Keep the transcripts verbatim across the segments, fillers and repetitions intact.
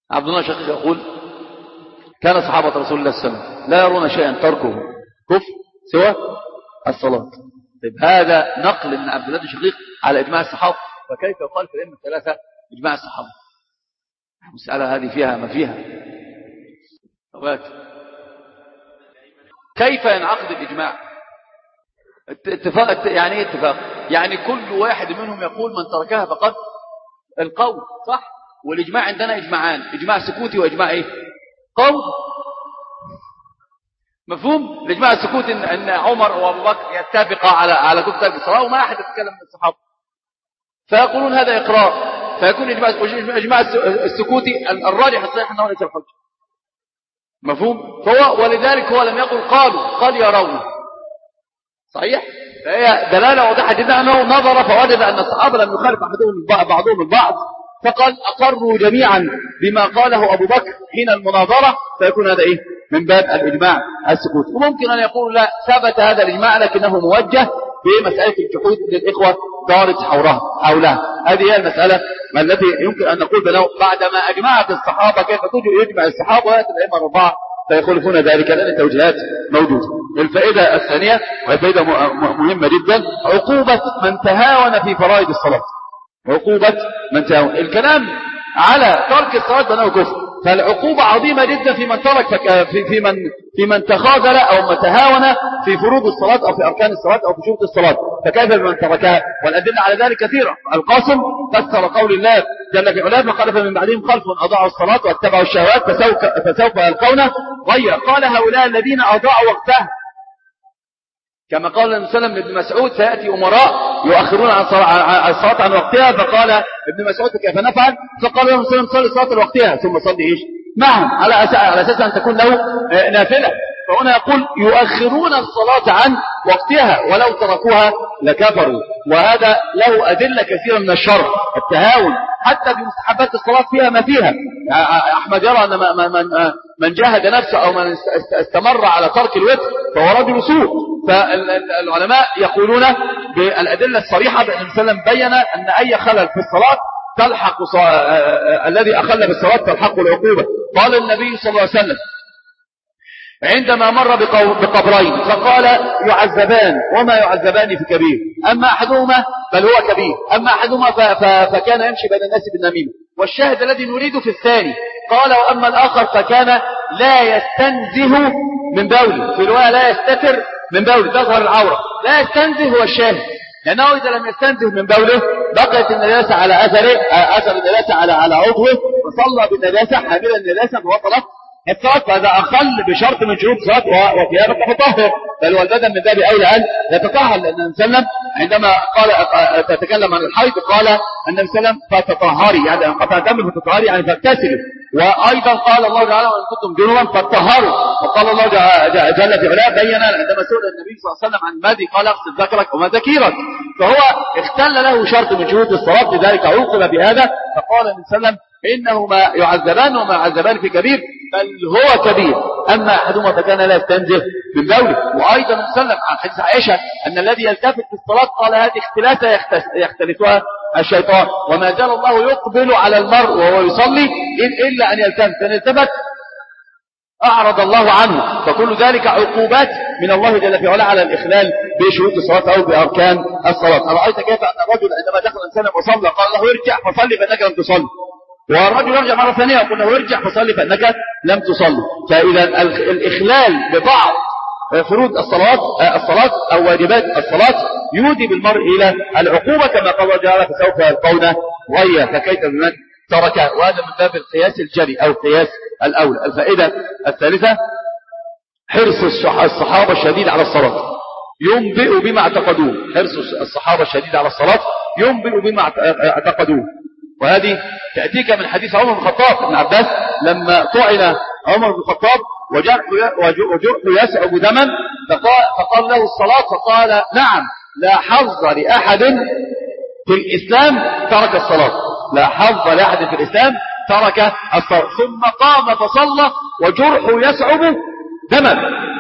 عبد الله شقيق يقول كان صحابة رسول الله صلى الله عليه وسلم لا يرون شيئا تركه كفر سوى الصلاة. طيب هذا نقل من عبد الله شقيق على إجماع الصحابة، فكيف يقال في الأئمة الثلاثة إجماع الصحابة؟ المسألة هذه فيها ما فيها. كيف ينعقد الإجماع؟ اتفاق يعني ايه اتفاق؟ يعني كل واحد منهم يقول من تركها فقد القول صح؟ والإجماع عندنا إجماعان، إجماع سكوتي وإجماع ايه؟ قول. مفهوم؟ الإجماع السكوتي إن, إن عمر وأبو بكر يتفقا على على كفر ترك الصلاة وما أحد يتكلم من الصحابة، فيقولون هذا إقرار، فيكون إجماع إجماع السكوتي الراجح الصحيح أنه ليس الحجة. مفهوم؟ فهو ولذلك هو لم يقل قالوا، قال يرون. صحيح؟ فهي دلالة واضحة جدا أنه نظر فوجد أن الصحابة لم يخالف أحدهم بعضهم البعض، فقال أقروا جميعا بما قاله أبو بكر حين المناظرة، فيكون هذا إيه؟ من باب الإجماع السكوتي. وممكن أن يقول لا، ثبت هذا الإجماع لكنه موجه بمسألة الجحود للإخوة دارت حولها حولها هذه هي المسألة التي يمكن أن نقول بأنه بعدما أجمعت الصحابة كيف تجي يجمع الصحابة ويأتي الأئمة الأربعة فيخالفون ذلك، لأن التوجيهات موجودة. الفائدة الثانية وهي فائدة مهمة جدا، عقوبة من تهاون في فرائض الصلاة. عقوبة من تهاون، الكلام على ترك الصلاة بأنه كفر، فالعقوبة عظيمة جدا في من ترك في في من في من تخاذل أو من تهاون في فروض الصلاة أو في أركان الصلاة أو في شروط الصلاة، فكيف بمن تركها؟ والأدلة على ذلك كثيرة. القاسم فسر قول الله جل في علاه فخلف من بعدهم خلف أضاعوا الصلاة واتبعوا الشهوات فسوف فسوف يلقون غيا، قال هؤلاء الذين أضاعوا وقتها، كما قال النبي صلى الله عليه وسلم لابن مسعود سيأتي أمراء يؤخرون عن الصلاة عن وقتها، فقال ابن مسعود كيف نفعل؟ فقال له النبي صلى الله عليه وسلم صلي صلاة وقتها ثم صلي إيش معهم على على أساس أن تكون له نافلة. فهنا يقول يؤخرون الصلاة عن وقتها ولو تركوها لكفروا، وهذا له أدلة كثيرة من الشرع. التهاون حتى في مستحبات الصلاة فيها ما فيها. أحمد يرى أن من من جاهد نفسه أو من استمر على ترك الوتر فهو رجل سوء. فالعلماء يقولون بالأدلة الصريحة بأن النبي صلى الله عليه وسلم بين أن أي خلل في الصلاة تلحق ص... الذي أخل بالصلاة تلحق العقوبة. قال النبي صلى الله عليه وسلم عندما مر بقبرين فقال يعذبان وما يعذبان في كبير، أما أحدهما بل هو كبير، أما أحدهما ف... ف... فكان يمشي بين الناس بالنميمة. والشاهد الذي نريده في الثاني قال وأما الآخر فكان لا يستنزه من بوله، في رواية لا يستتر من بوله تظهر العورة، لا يستنزه هو الشاهد، لأنه إذا لم يستنزه من بوله بقيت النجاسة على أثره أثر النجاسة على على عضوه وصلى بالنجاسة حاملا النجاسة فوصلت الصلاة، فهذا أخل بشرط من شروط الصلاة وثيابك تطهر، بل والبدن من باب أولى أن يتطهر، لأن النبي صلى الله عليه وسلم عندما قال تتكلم عن الحيض قال النبي صلى الله عليه وسلم فتطهري، يعني انقطع دم فتطهري يعني فاغتسلي، وأيضا قال الله تعالى وإن كنتم جنبا فاطهروا، وقال الله جل في علاه بين عندما سئل النبي صلى الله عليه وسلم عن ماذا قال اغسل ذكرك وما ذكيرك، فهو اختل له شرط من شروط الصلاة لذلك عوقب بهذا. فقال النبي صلى الله عليه وسلم إنهما يعذبان وما يعذبان في كبير بل هو كبير، أما أحدهما فكان لا يستنزه من بوله. وأيضا نسلم عن حديث عائشة أن الذي يلتفت في الصلاة قال هذه اختلافة يختلفها الشيطان، وما زال الله يقبل على المرء وهو يصلي إلا أن يلتفت، فإن التفت أعرض الله عنه. فكل ذلك عقوبات من الله جل في علاه على الإخلال بشروط الصلاة أو بأركان الصلاة. أرأيت كيف أن الرجل عندما دخل الإنسان وصلى قال له ارجع فصلي فإنك لم تصلي، والرجل يرجع مرة ثانية وقال له ارجع فصلي فإنك لم تصلي. فإذا الإخلال ببعض فروض الصلاة الصلاة أو واجبات الصلاة يودي بالمرء إلى العقوبة، كما قال الله تعالى فسوف يلقون غيا، فكيف بمن تركه، وهذا من باب القياس الجلي أو القياس الأولى. الفائدة الثالثة حرص الصحابة الشديد على الصلاة ينبئ بما اعتقدوه، حرص الصحابة الشديد على الصلاة ينبئ بما اعتقدوه، وهذه تأتيك من حديث عمر بن الخطاب ابن عباس لما طعن عمر بن الخطاب وجرحه يسعب دما فقال, فقال له الصلاة، فقال نعم لا حظ لأحد في الإسلام ترك الصلاة، لا حظ لأحد في الإسلام ترك الصلاة، ثم قام فصلى وجرحه يسعب دما،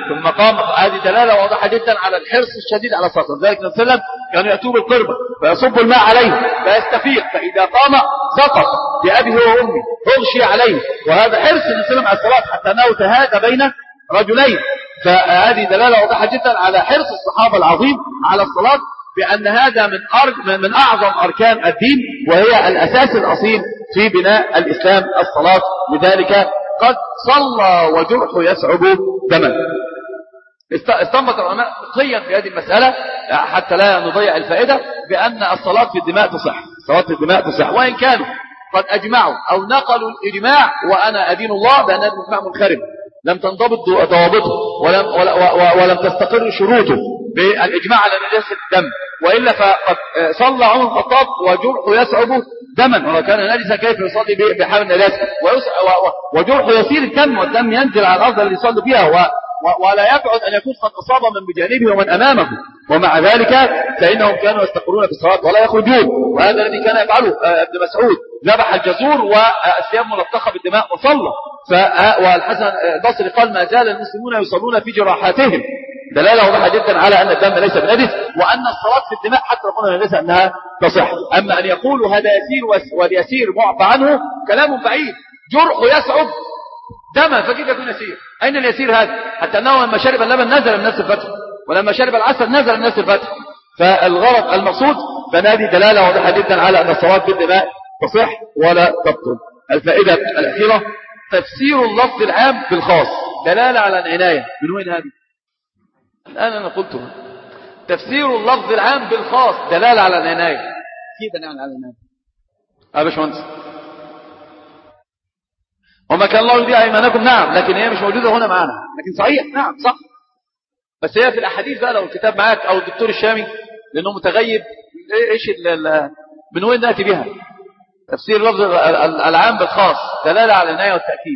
ثم قام. هذه دلالة واضحة جدا على الحرص الشديد على الصلاة. لذلك النبي صلى الله عليه وسلم كانوا يأتوا بالقربة فيصب الماء عليه فيستفيق، فإذا قام سقط بأبيه وأمه اغشي عليه. وهذا حرص النبي صلى الله عليه وسلم على الصلاة حتى أنه تهادى بين رجلين. فهذه دلالة واضحة جدا على حرص الصحابة العظيم على الصلاة، بأن هذا من أر... من أعظم أركان الدين، وهي الأساس الأصيل في بناء الإسلام الصلاة. لذلك قد صلى وجرحه يسعب دما. استنبط العلماء فقهيا في هذه المسألة حتى لا نضيع الفائدة بأن الصلاة في الدماء تصح. الصلاة في الدماء تصح، وإن كانوا قد أجمعوا أو نقلوا الإجماع، وأنا أدين الله بأن الإجماع منخرم لم تنضبط ضوابطه ولم, ولم تستقر شروطه بالإجماع على نجاسة الدم، وإلا فقد صلى عمر الخطاب وجرحه يسعب دما، وكان نجسا كيف يصلي بحال النجاسة، وجرحه يسير الدم والدم ينزل على الأرض اللي يصلي فيها، ولا يبعد أن يكون قد أصاب من بجانبه ومن أمامه، ومع ذلك فإنهم كانوا يستقرون في الصلاة ولا يخرجون. وهذا الذي كان يفعله ابن مسعود، ذبح الجزور والثياب ملطخة بالدماء وصلى. والحسن البصري قال ما زال المسلمون يصلون في جراحاتهم، دلالة واضحة جدا على أن الدم ليس بنجس، وأن الصلاة في الدماء حتى لو قلنا ليس أنها تصح. أما أن يقولوا هذا يسير واليسير معفى عنه كلام بعيد. جرحه يسعب دما فكيف يكون يسير؟ أين اليسير هذا؟ حتى أنه لما شرب اللبن نزل من نفس الفتح، ولما شرب العسل نزل من نفس الفتح. فالغرض المقصود فهذه دلالة واضحة جدا على أن الصلاة في الدماء تصح ولا تبطل. الفائدة الأخيرة تفسير اللفظ العام بالخاص، دلالة على العناية. من وين هذه؟ الآن أنا قلتها. تفسير اللفظ العام بالخاص دلالة على العناية. كيف دلالة على العناية؟ يا باشمهندس، وما كان الله يضيع ايمانكم، نعم، لكن هي مش موجودة هنا معنا، لكن صحيح نعم صح. بس هي في الأحاديث بقى، لو الكتاب معاك أو الدكتور الشامي لأنه متغيب، إيش من وين نأتي بها؟ تفسير اللفظ العام بالخاص دلالة على العناية والتأكيد.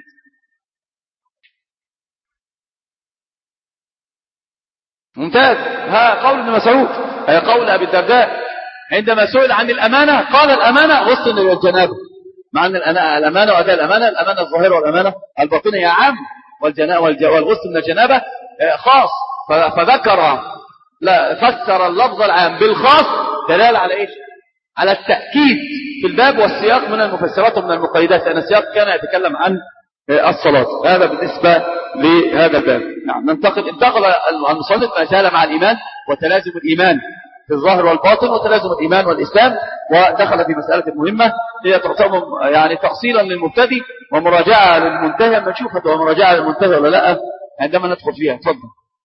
ممتاز. ها قول ابن مسعود، هي قول أبي الدرداء عندما سئل عن الأمانة قال الأمانة غسل الجنابة، مع أن الأمانة وأداء الأمانة، الأمانة الظاهرة والأمانة الباطنة هي عام، والغسل من الجنابة خاص. فذكر لا فسر اللفظ العام بالخاص دلالة على إيش؟ على التأكيد في الباب، والسياق من المفسرات ومن المقيدات، لأن السياق كان يتكلم عن الصلاة. هذا بالنسبة لهذا الباب. نعم. ننتقل انتقل المصنف ما زال مع الإيمان وتلازم الإيمان في الظاهر والباطن، وتلازم الإيمان والإسلام، ودخل في مسألة مهمة هي تعتبر يعني تأصيلا للمبتدئ ومراجعة للمنتهي. أما نشوف ومراجعة للمنتهي ولا لا عندما ندخل فيها. تفضل.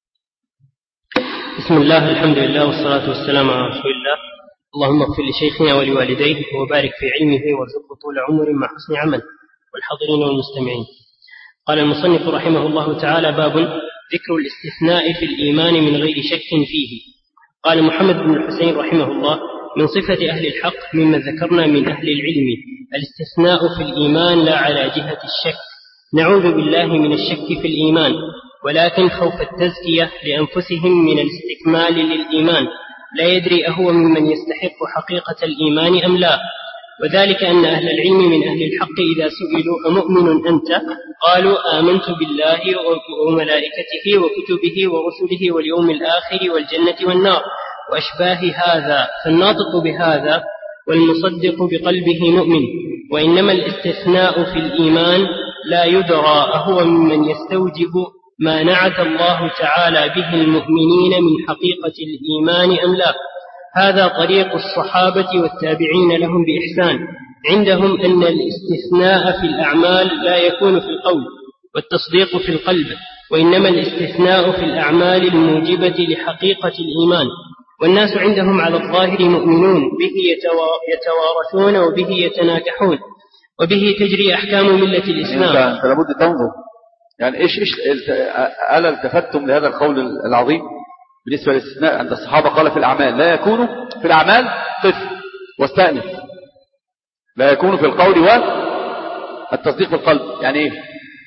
بسم الله، الحمد لله، والصلاة والسلام على رسول الله. اللهم اغفر لشيخنا ولوالديه وبارك في علمه وارزقه طول عمر مع حسن عمل، والحاضرين والمستمعين. قال المصنف رحمه الله تعالى: باب ذكر الاستثناء في الإيمان من غير شك فيه. قال محمد بن الحسين رحمه الله: من صفة أهل الحق مما ذكرنا من أهل العلم الاستثناء في الإيمان لا على جهة الشك. نعوذ بالله من الشك في الإيمان، ولكن خوف التزكية لأنفسهم من الاستكمال للإيمان، لا يدري أهو ممن يستحق حقيقة الإيمان أم لا. وذلك أن أهل العلم من أهل الحق إذا سئلوا أمؤمن أنت؟ قالوا آمنت بالله وملائكته وكتبه ورسله واليوم الآخر والجنة والنار وأشباه هذا، فالناطق بهذا والمصدق بقلبه مؤمن. وإنما الاستثناء في الإيمان لا يدرى أهو ممن يستوجب ما نعت الله تعالى به المؤمنين من حقيقة الإيمان أم لا. هذا طريق الصحابة والتابعين لهم بإحسان. عندهم أن الاستثناء في الأعمال لا يكون في القول والتصديق في القلب، وإنما الاستثناء في الأعمال الموجبة لحقيقة الإيمان. والناس عندهم على الظاهر مؤمنون به يتوارثون وبه يتناكحون وبه تجري أحكام ملة الإسلام. أنت لابد تنظر يعني إيش إيش ألا التفتم لهذا القول العظيم بالنسبة للاستثناء عند الصحابة؟ قال في الأعمال لا يكون في الأعمال قف واستأنف، لا يكون في القول والتصديق في القلب. يعني إيه؟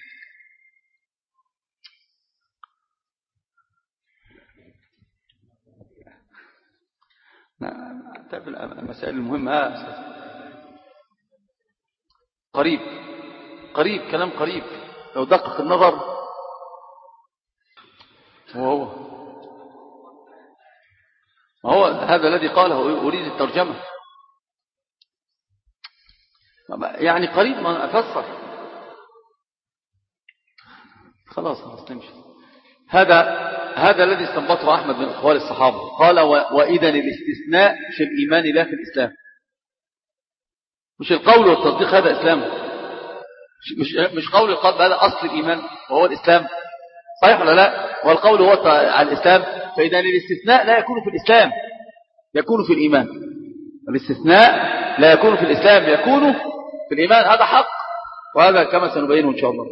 المسائل المهمة قريب قريب كلام قريب، لو دقق النظر وهو ما هو هذا الذي قاله أريد الترجمة، يعني قريب ما أفسر خلاص نمشي. هذا هذا الذي استنبطه أحمد من أقوال الصحابة. قال وإذا الاستثناء في الإيمان لا في الإسلام. مش القول والتصديق هذا إسلام، مش مش قول القلب هذا أصل الإيمان وهو الإسلام، صحيح ولا لا؟ والقول هو على الإسلام. فإذا الاستثناء لا يكون في الإسلام، يكون في الإيمان. الاستثناء لا يكون في الإسلام، يكون في الإيمان. هذا حق، وهذا كما سنبينه إن شاء الله.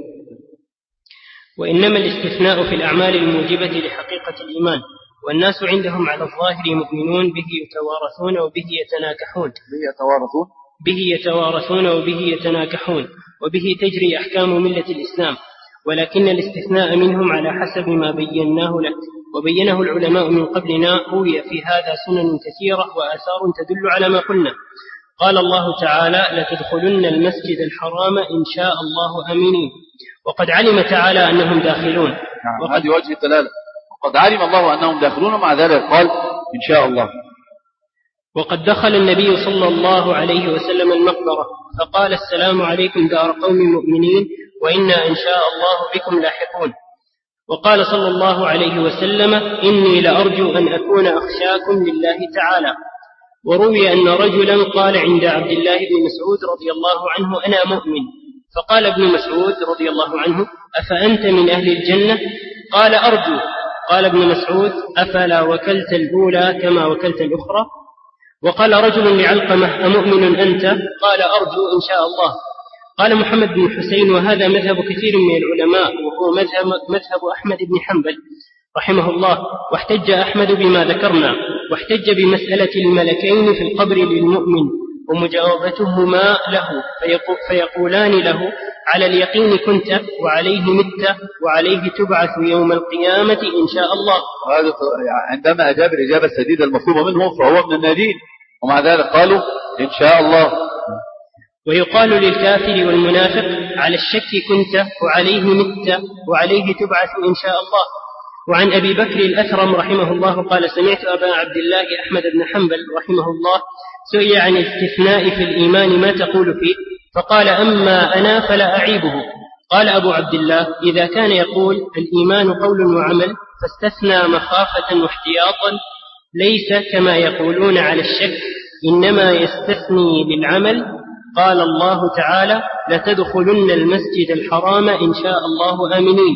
وإنما الاستثناء في الأعمال الموجبة لحقيقة الإيمان، والناس عندهم على الظاهر مؤمنون به يتوارثون وبه يتناكحون به يتوارثون به يتوارثون وبه يتناكحون وبه تجري أحكام ملة الإسلام، ولكن الاستثناء منهم على حسب ما بيناه لك وبينه العلماء من قبلنا روي في هذا سنن كثيرة وآثار تدل على ما قلنا. قال الله تعالى لتدخلن المسجد الحرام إن شاء الله آمنين، وقد علم تعالى أنهم داخلون. نعم، هذه وجه الدلالة. وقد علم الله أنهم داخلون، مع ذلك قال إن شاء الله. وقد دخل النبي صلى الله عليه وسلم المقبرة فقال السلام عليكم دار قوم مؤمنين وإنا إن شاء الله بكم لاحقون. وقال صلى الله عليه وسلم إني لأرجو أن أكون أخشاكم لله تعالى. وروي أن رجلا قال عند عبد الله بن مسعود رضي الله عنه أنا مؤمن، فقال ابن مسعود رضي الله عنه أفأنت من أهل الجنة؟ قال أرجو. قال ابن مسعود أفلا وكلت الأولى كما وكلت الأخرى؟ وقال رجل لعلقمة أمؤمن أنت؟ قال أرجو إن شاء الله. قال محمد بن حسين وهذا مذهب كثير من العلماء، وهو مذهب, مذهب أحمد بن حنبل رحمه الله. واحتج أحمد بما ذكرنا، واحتج بمسألة الملكين في القبر للمؤمن ومجاوبتهما له، فيقولان له على اليقين كنت وعليه مت وعليه تبعث يوم القيامة إن شاء الله. وهذا عندما أجاب الإجابة السديدة المطلوبة منه فهو من الناجين، ومع ذلك قالوا إن شاء الله. ويقال للكافر والمنافق على الشك كنت وعليه مت وعليه تبعث إن شاء الله. وعن أبي بكر الأثرم رحمه الله قال سمعت أبا عبد الله أحمد بن حنبل رحمه الله سئل عن الاستثناء في الإيمان ما تقول فيه؟ فقال أما أنا فلا أعيبه. قال أبو عبد الله إذا كان يقول الإيمان قول وعمل فاستثنى مخافة واحتياطا ليس كما يقولون على الشك، إنما يستثني بالعمل. قال الله تعالى لتدخلن المسجد الحرام إن شاء الله آمنين،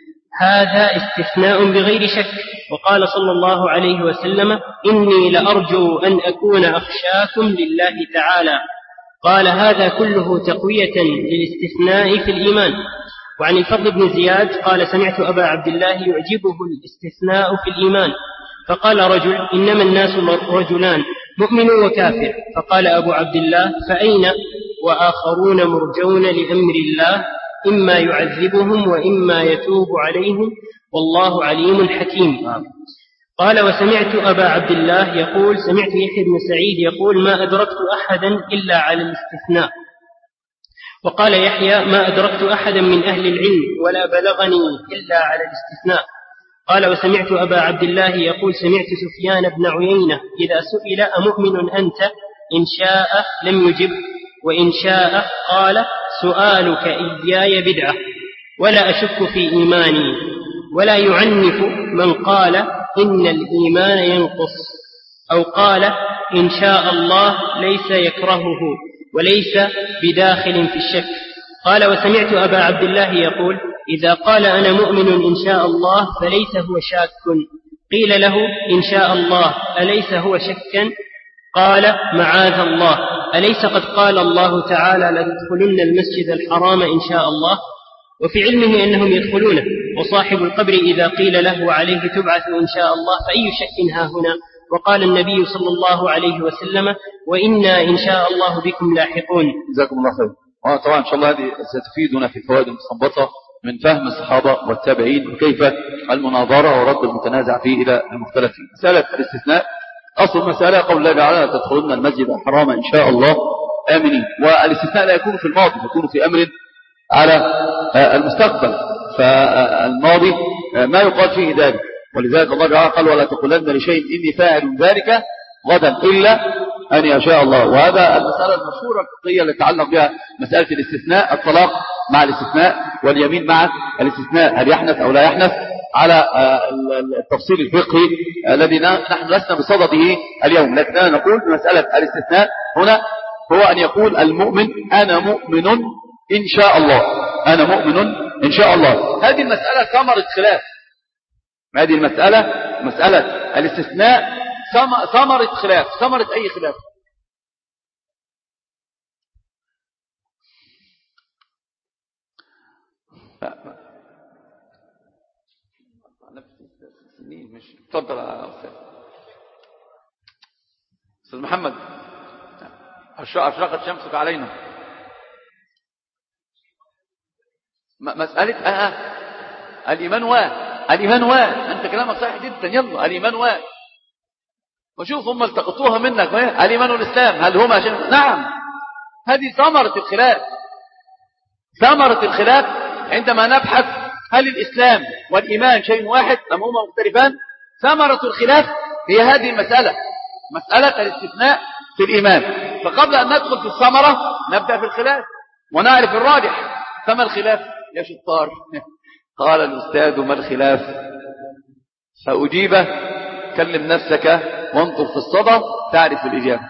هذا استثناء بغير شك. وقال صلى الله عليه وسلم إني لأرجو أن أكون أخشاكم لله تعالى. قال هذا كله تقوية للاستثناء في الإيمان. وعن الفضل بن زياد قال سمعت أبا عبد الله يعجبه الاستثناء في الإيمان، فقال رجل إنما الناس رجلان مؤمن وكافر. فقال أبو عبد الله فأين وآخرون مرجون لأمر الله إما يعذبهم وإما يتوب عليهم والله عليم حكيم. قال وسمعت أبا عبد الله يقول سمعت يحيى بن سعيد يقول ما أدركت أحدا إلا على الاستثناء. وقال يحيى ما أدركت أحدا من أهل العلم ولا بلغني إلا على الاستثناء. قال وسمعت أبا عبد الله يقول سمعت سفيان بن عيينة إذا سئل أمؤمن أنت إن شاء لم يجب، وإن شاء قال سؤالك إياي بدعة ولا أشك في إيماني. ولا يعنف من قال إن الإيمان ينقص، أو قال إن شاء الله ليس يكرهه وليس بداخل في الشك. قال وسمعت أبا عبد الله يقول إذا قال أنا مؤمن إن شاء الله فليس هو شاك. قيل له إن شاء الله أليس هو شكا؟ قال معاذ الله، أليس قد قال الله تعالى لتدخلن المسجد الحرام إن شاء الله؟ وفي علمه أنهم يدخلونه. وصاحب القبر إذا قيل له عليه تبعث إن شاء الله فأي شك ها هنا؟ وقال النبي صلى الله عليه وسلم وإنا إن شاء الله بكم لاحقون. جزاكم الله خير. وطبعا إن شاء الله هذه ستفيدنا في الفوائد المستنبطة من فهم الصحابة والتابعين وكيف المناظرة ورد المتنازع فيه إلى المختلف فيه. مسألة الاستثناء أصل مسألة قول الله تعالى تدخلون المسجد الحرام إن شاء الله آمنين. والاستثناء لا يكون في الماضي، يكون في أمر على المستقبل. فالماضي ما يقال فيه ذلك، ولذلك الله تعالى قال ولا تقولن لشيء إني فاعل ذلك غدا إلا أن يشاء الله. وهذا المسألة المشهورة الفقهية اللي تتعلق بها مسألة الاستثناء، الطلاق مع الاستثناء واليمين مع الاستثناء، هل يحنث أو لا يحنث، على التفصيل الفقهي الذي نحن لسنا بصدده اليوم. لكننا نقول بمسألة الاستثناء هنا هو أن يقول المؤمن أنا مؤمن إن شاء الله، أنا مؤمن إن شاء الله. هذه المسألة ثمرة خلاف، هذه المسألة مسألة الاستثناء ثمرة خلاف، ثمرة أي خلاف. مش تفضل يا أستاذ أستاذ محمد، أشرقت شمسك علينا. مسألة أه الإيمان واه الإيمان واه أنت كلامك صحيح جدا، يلا الإيمان واه. وشوف هم التقطوها منك الإيمان والإسلام هل هما شيء؟ نعم، هذه ثمرة الخلاف، ثمرة الخلاف عندما نبحث هل الإسلام والإيمان شيء واحد أم هما مختلفان. ثمرة الخلاف هي هذه المسألة، مسألة الاستثناء في الإيمان. فقبل أن ندخل في الثمرة نبدأ في الخلاف ونعرف الراجح. فما الخلاف يا شطار؟ قال الأستاذ ما الخلاف؟ فأجيبه كلم نفسك وانطر في الصدى تعرف الإجابة.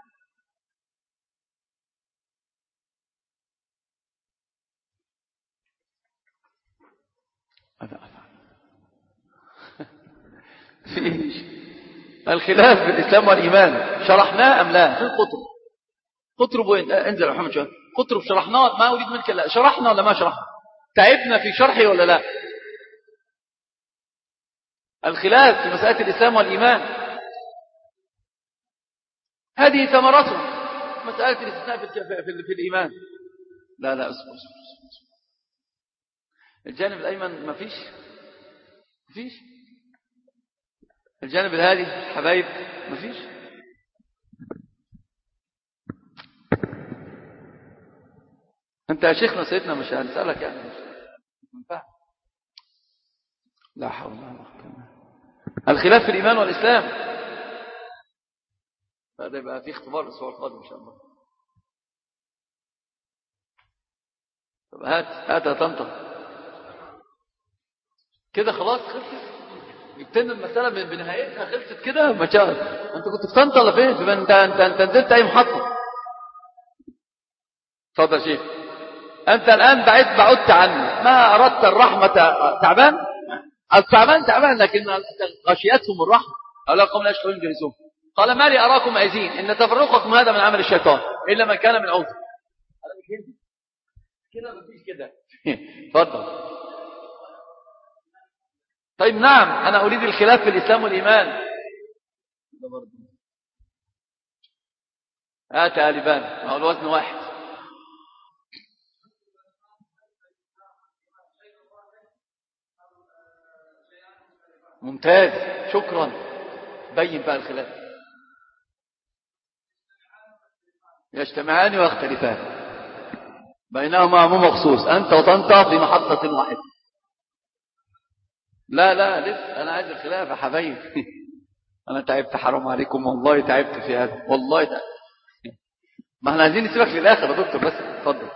فيش الخلاف في الإسلام والإيمان شرحناه أم لا في القطب؟ قطرب وين؟ انزل يا محمد شوية. قطرب شرحناه، ما أريد منك لا. شرحنا ولا ما شرحنا؟ تعبنا في شرحه ولا لا؟ الخلاف في مسألة الإسلام والإيمان هذه ثمرته، مسألة الاستثناء في, في, في, في الإيمان. لا لا أصبر أصبر أصبر. الجانب الأيمن ما فيش ما فيش الجانب الهادي حبايب ما فيش. أنت يا شيخنا سيدنا مش هنسألك يعني مش منفع. لا حول ولا قوة. الخلاف في الإيمان والإسلام هذا يبقى في اختبار الأسبوع القادم إن شاء الله. طب هات هات هتنطق كده خلاص خلصت، جبتنا المسألة من بنهايتها خلصت كده. ما شاء الله. أنت كنت في طنطا ولا فين؟ أنت أنت أنت نزلت أي محطة؟ تفضل شيخ. أنت الآن بعدت بعدت عني، ما أردت الرحمة تعبان؟ التعبان تعبان لكن غشيتهم الرحمة. أولا قوم لا يشكرون جلسون. قال ما لي أراكم عايزين إن تفرقكم هذا من عمل الشيطان إلا من كان من عوزه. هذا مش هندي كده، مفيش كده. تفضل. طيب نعم أنا أريد الخلاف في الإسلام والإيمان. هات آلبان ما هو الوزن واحد. ممتاز شكرا. بين بقى الخلاف. يجتمعان ويختلفان بينهما عموم مخصوص. أنت وطنطا في محطة واحدة. لا لا لسه أنا عايز الخلاف يا حبايب. أنا تعبت حرام عليكم والله، تعبت في هذا والله تعبت. ما احنا عايزين نسيبك للآخر يا دكتور بس. اتفضل.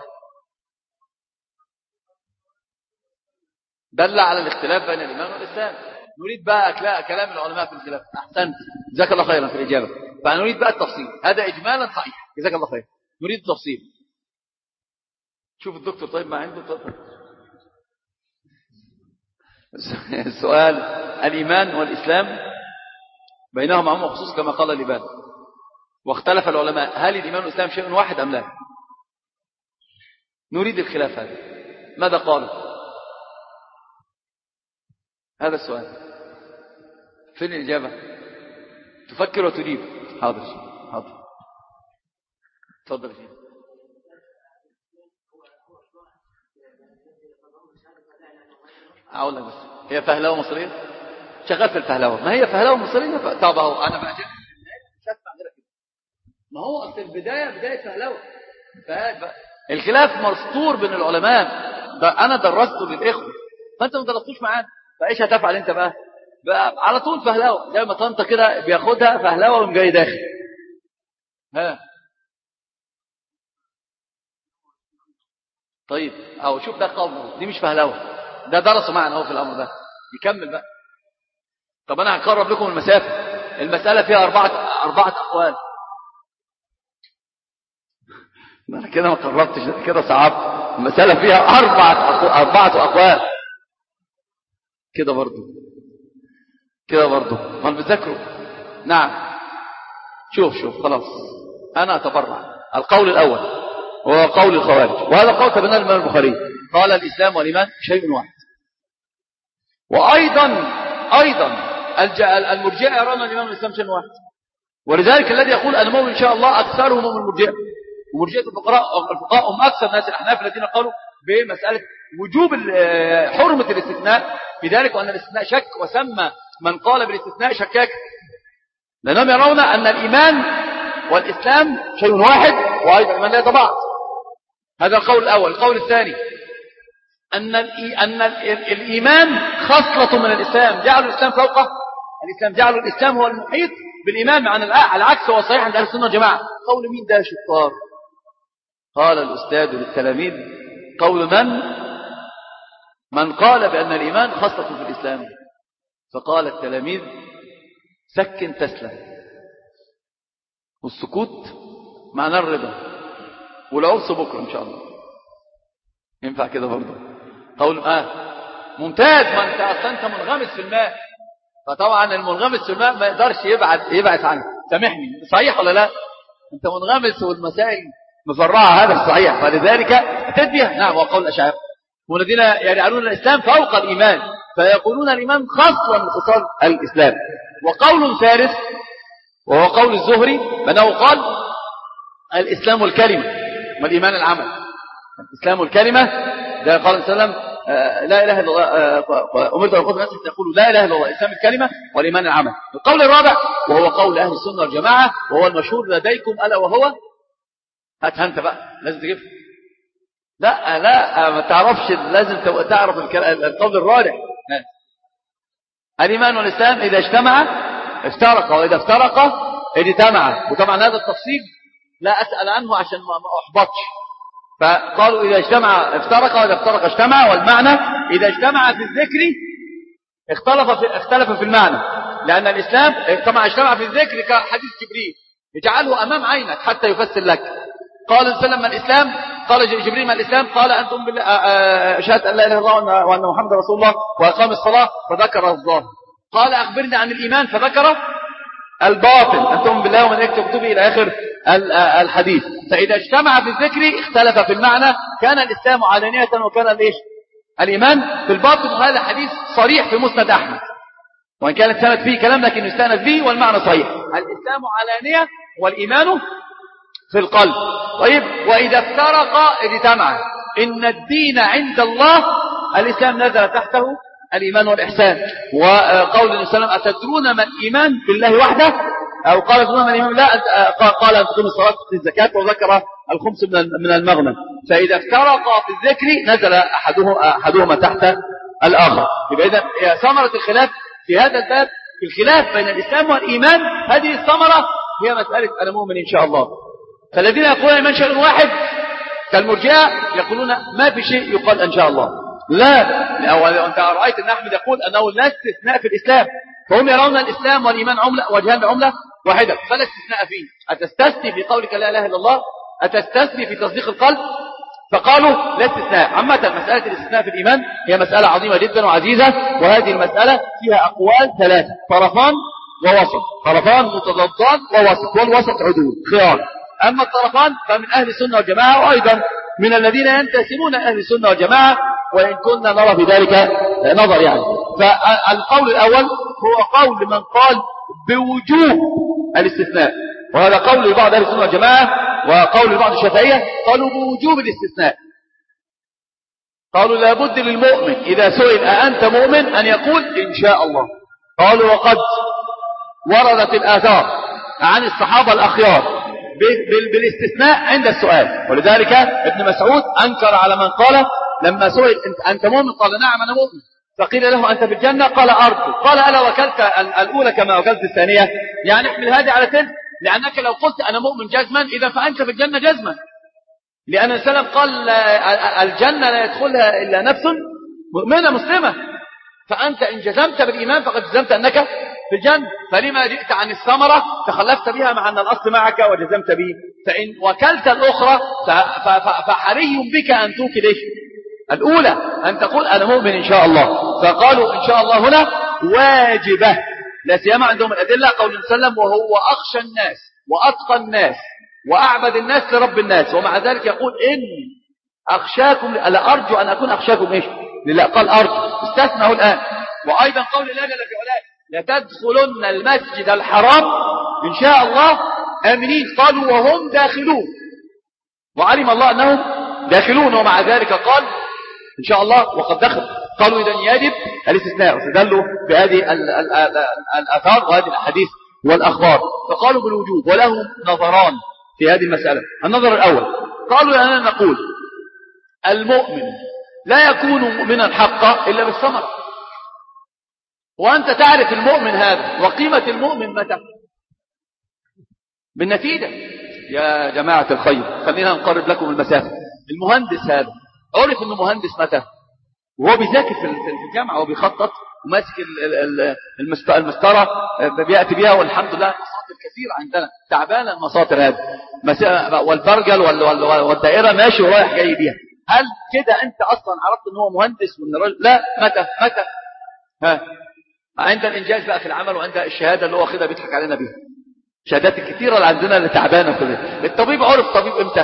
دل على الاختلاف بين الإيمان والإسلام. نريد بقى كلام العلماء في الخلاف. أحسنت جزاك الله خيرا في الإجابة. فنريد بقى التفصيل. هذا إجمالا صحيح جزاك الله خير. نريد التفصيل. شوف الدكتور طيب ما عنده. طيب السؤال الإيمان والإسلام بينهما عموم وخصوص كما قال اللبان. واختلف العلماء هل الإيمان والإسلام شيء واحد أم لا؟ نريد الخلاف هذا. ماذا قالوا؟ هذا السؤال. فين الإجابة؟ تفكر وتجيب. حاضر حاضر. تفضل فيه. أقول لك بس هي فهلوة مصرية شغال في الفهلوة. ما هي فهلوة مصرية. طب اهو أنا بقى ما هو أصل البداية بداية فهلوة. الخلاف مسطور بين العلماء. ده أنا درسته للإخوة فأنت ما درستوش معانا، فإيش هتفعل أنت بقى؟ على طول فهلوة زي ما طنطا كده بياخدها فهلوة ومن جاي داخل. ها طيب أو شوف ده قوله دي مش فهلوة، ده درسوا معنا هو في الأمر ده يكمل بقى. طب أنا هقرب لكم المسافة. المسألة فيها أربعة أربعة أقوال. أنا كده ما قربتش كده صعب. المسألة فيها أربعة أربعة أقوال كده برضو كده برضو ما بتذكروا. نعم شوف شوف خلاص أنا أتبرع. القول الأول وهو قول الخوارج، وهذا قول تبناه الإمام البخاري قال الإسلام والإيمان شيء واحد. وأيضا أيضا المرجئة يرون الإيمان والإسلام شيء واحد، ولذلك الذي يقول أنا مؤمن إن شاء الله أكثرهم من المرجئة. ومرجئة الفقراء الفقهاء هم أكثر الناس الأحناف الذين قالوا بمسألة وجوب حرمة الاستثناء بذلك، وأن الاستثناء شك، وسمى من قال بالاستثناء شكاك، لأنهم يرون أن الإيمان والإسلام شيء واحد، وأيضا الإيمان لا يتبعض. هذا القول الأول. القول الثاني أن أن الإيمان خصلة من الإسلام، جعلوا الإسلام فوقه. الإسلام جعلوا الإسلام هو المحيط بالإيمان، عن العكس هو صحيح عند أهل السنة والجماعة. قول مين ده شطار؟ قال الأستاذ للتلاميذ قول من من قال بأن الإيمان خصلة في الإسلام. فقال التلاميذ سكن تسلم، والسكوت معناه الرضا، والعرس بكرة إن شاء الله. ينفع كده برضه؟ قول آه ممتاز. ما أنت أصلا أنت منغمس في الماء، فطبعا المنغمس في الماء ما يقدرش يبعد يبعد عنه. سامحني صحيح ولا لا؟ أنت منغمس والمسائل مفرعة، هذا صحيح، فلذلك تدبيه. نعم وقول الأشاعرة والذين يجعلون الإسلام فوق الإيمان، فيقولون الإيمان خاصة من خصال الإسلام. وقول ثالث وهو قول الزهري بأنه قال الإسلام الكلمة والإيمان العمل. الإسلام الكلمة ده قال صلى الله عليه وسلم لا إله إلا الله، أمرت أن أقول الناس يقولوا لا إله إلا الله، الإسلام الكلمة والإيمان العمل. القول الرابع وهو قول أهل السنة والجماعة وهو المشهور لديكم ألا وهو هات أنت بقى لازم تجيب. لا لا ما تعرفش، لازم تعرف القول الرابع. الإيمان والإسلام إذا اجتمع افترق، وإذا افترق اجتمع. وطبعا هذا التفصيل لا أسأل عنه عشان ما أحبطش. فقالوا إذا اجتمع افترق، وإذا افترق اجتمع. والمعنى إذا اجتمع في الذكر اختلف في, اختلف في المعنى، لأن الإسلام طبعا اجتمع في الذكر كحديث جبريل يجعله أمام عينك حتى يفسر لك. قال سلم من الإسلام، قال جبريل من الإسلام، قال أنتم بالله شهادة أن لا إله إلا الله وأن محمد رسول الله وأقام الصلاة، فذكر الظاهر. قال أخبرني عن الإيمان، فذكر الباطن أنتم بالله ومن يكتب كتبه إلى آخر الحديث. فإذا اجتمع في الذكر اختلف في المعنى، كان الإسلام علانية وكان الإيش الإيمان في الباطن. وهذا حديث صريح في مسند أحمد، وإن كانت سند فيه كلام لكن يستأنف به والمعنى صحيح. الإسلام علانية والإيمان في القلب. طيب وإذا افترق اجتمع. إن الدين عند الله الإسلام، نزل تحته الإيمان والإحسان. وقول النبي صلى الله عليه وسلم أتدرون ما الإيمان بالله وحده، أو قال أتدرون ما الإيمان بالله، قال أن تقيم الصلاة وتؤتي الزكاة، وذكر الخمس من المغنم. فإذا افترقا في الذكر نزل أحدهما, أحدهما تحت الآخر. يبقى إذا ثمرة الخلاف في هذا الباب في الخلاف بين الإسلام والإيمان، هذه الثمرة هي مسألة أنا مؤمن إن شاء الله. فالذين يقولون الإيمان شيء واحد كالمرجئة يقولون ما في شيء يقال إن شاء الله. لا، أنت رأيت أن أحمد يقول أنه لا استثناء في الإسلام، فهم يرون الإسلام والإيمان عملة وجهان بعملة واحدة، فلا استثناء فيه. أتستثني في قولك لا إله إلا الله؟ أتستثني في تصديق القلب؟ فقالوا لا استثناء. عامة مسألة الاستثناء في الإيمان هي مسألة عظيمة جدا وعزيزة، وهذه المسألة فيها أقوال ثلاثة: طرفان ووسط، طرفان متضادان ووسط، والوسط عدول خيار. أما الطرفان فمن أهل السنة والجماعة، وأيضا من الذين ينتسبون أهل السنة والجماعة، وإن كنا نرى في ذلك نظر يعني. فالقول الأول هو قول من قال بوجوب الاستثناء، وهذا قول لبعض أهل السنة والجماعة، وقول لبعض الشافعية قالوا بوجوب الاستثناء. قالوا لابد للمؤمن إذا سئل أأنت مؤمن أن يقول إن شاء الله. قالوا وقد وردت الآثار عن الصحابة الأخيار بالاستثناء عند السؤال، ولذلك ابن مسعود أنكر على من قال لما سئل أنت مؤمن قال نعم أنا مؤمن، فقيل له أنت في الجنة؟ قال أرجو. قال ألا وكلت الأولى كما وكلت الثانية؟ يعني احمل هذه على تلك، لأنك لو قلت أنا مؤمن جزما إذا فأنت في الجنة جزما، لأن السلام قال الجنة لا يدخلها إلا نفس مؤمنة مسلمة، فأنت إن جزمت بالإيمان فقد جزمت أنك في الجنة، فلما جئت عن الثمرة تخلفت بها مع أن الأصل معك وجزمت به؟ فإن وكلت الأخرى فحري بك أن توكل إيش؟ الأولى، أن تقول أنا مؤمن إن شاء الله. فقالوا إن شاء الله هنا واجبة، لا سيما عندهم الأدلة قول وسلم وهو أخشى الناس وأتقى الناس وأعبد الناس لرب الناس، ومع ذلك يقول إني أخشاكم، لا أرجو أن أكون أخشاكم إيش لله، قال أرجو، استثناه الآن. وأيضا قول الله جل في علاه لتدخلن المسجد الحرام إن شاء الله آمنين، قالوا وهم داخلون، وعلم الله أنهم داخلون، ومع ذلك قال إن شاء الله وقد دخل. قالوا إذن يجب الاستثناء، واستدلوا بهذه الآثار وهذه الأحاديث والأخبار، فقالوا بالوجوب. ولهم نظران في هذه المسألة. النظر الأول قالوا أننا نقول المؤمن لا يكون مؤمنا حقا إلا بالثمرة، وأنت تعرف المؤمن هذا، وقيمة المؤمن متى؟ بالنتيجة. يا جماعة الخير خلينا نقرب لكم المسافة. المهندس هذا عرف أنه مهندس متى؟ وهو بيذاكر في الجامعة وبيخطط وماسك المسطرة بيأتي بها، والحمد لله مصادر كثيرة عندنا تعبانة المصادر هذه، والبرجل والدائرة ماشي ورايح جاي بيها. هل كده أنت أصلا عرفت أنه هو مهندس وأن رجل؟ لا. متى؟ متى؟ ها عند الإنجاز بقى في العمل، وعند الشهادة اللي هو واخدها بيضحك علينا بيها. الشهادات الكثيرة اللي عندنا اللي تعبانة كلها. الطبيب عرف طبيب إمتى؟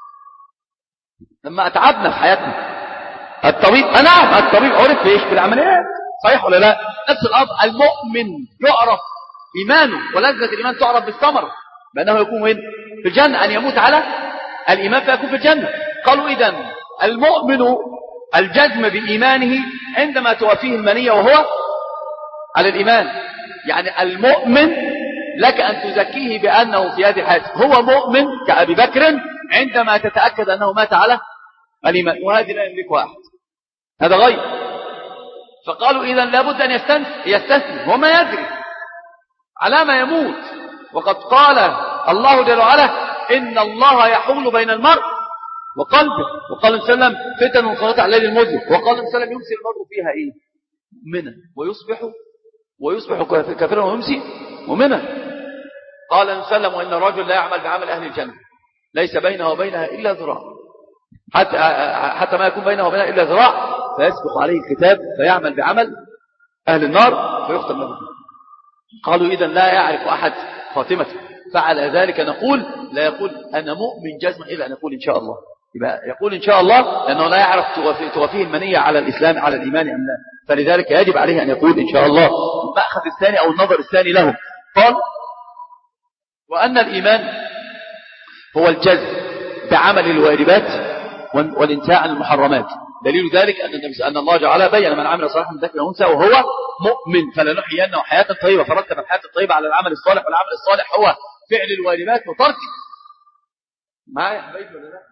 لما أتعبنا في حياتنا. الطبيب أنا الطبيب عرف في إيش؟ بالعمليات. صحيح ولا لا؟ نفس الأمر المؤمن يعرف إيمانه ولذة الإيمان تعرف بالثمرة، بأنه يكون وين؟ في الجنة، أن يموت على الإيمان فيكون في الجنة. قالوا إذن المؤمن الجزم بإيمانه عندما توافيه المنية وهو على الإيمان، يعني المؤمن لك أن تزكيه بأنه في هذه الحياة هو مؤمن كأبي بكر عندما تتأكد أنه مات على الإيمان، وهذه لا يملكها أحد، هذا غير. فقالوا إذن لابد أن يستثني وما يدري على ما يموت، وقد قال الله جل وعلا إن الله يحول بين المرء وقلبه، وقال صلى الله عليه وسلم فتن وانقضاء على الليل المظلم، وقال صلى الله عليه وسلم يمسي المرء فيها إيه؟ مؤمنا ويصبح ويصبح كافرا ويمسي مؤمنا. قال صلى الله عليه وسلم وإن الرجل لا يعمل بعمل أهل الجنة ليس بينه وبينها إلا ذراع، حتى حتى ما يكون بينه وبينها إلا ذراع فيسبق عليه الكتاب فيعمل بعمل أهل النار فيختم له. قالوا إذن لا يعرف أحد خاتمته، فعلى ذلك نقول لا يقول أنا مؤمن جزما إلا أن يقول إن شاء الله، يبقى يقول إن شاء الله لأنه لا يعرف توافيه المنية على الإسلام على الإيمان أم لا، فلذلك يجب عليه أن يقول إن شاء الله. المأخذ الثاني أو النظر الثاني له قال وأن الإيمان هو الجزم بعمل الواجبات والانتهاء عن المحرمات. دليل ذلك أن النبي أن الله جعل بين من عمل صالحا من ذكر وأنثى وهو مؤمن فلنحيينه حياة طيبة، فرتب الحياة الطيبة على العمل الصالح، والعمل الصالح هو فعل الواجبات وترك معايا حبايبي ولا لا؟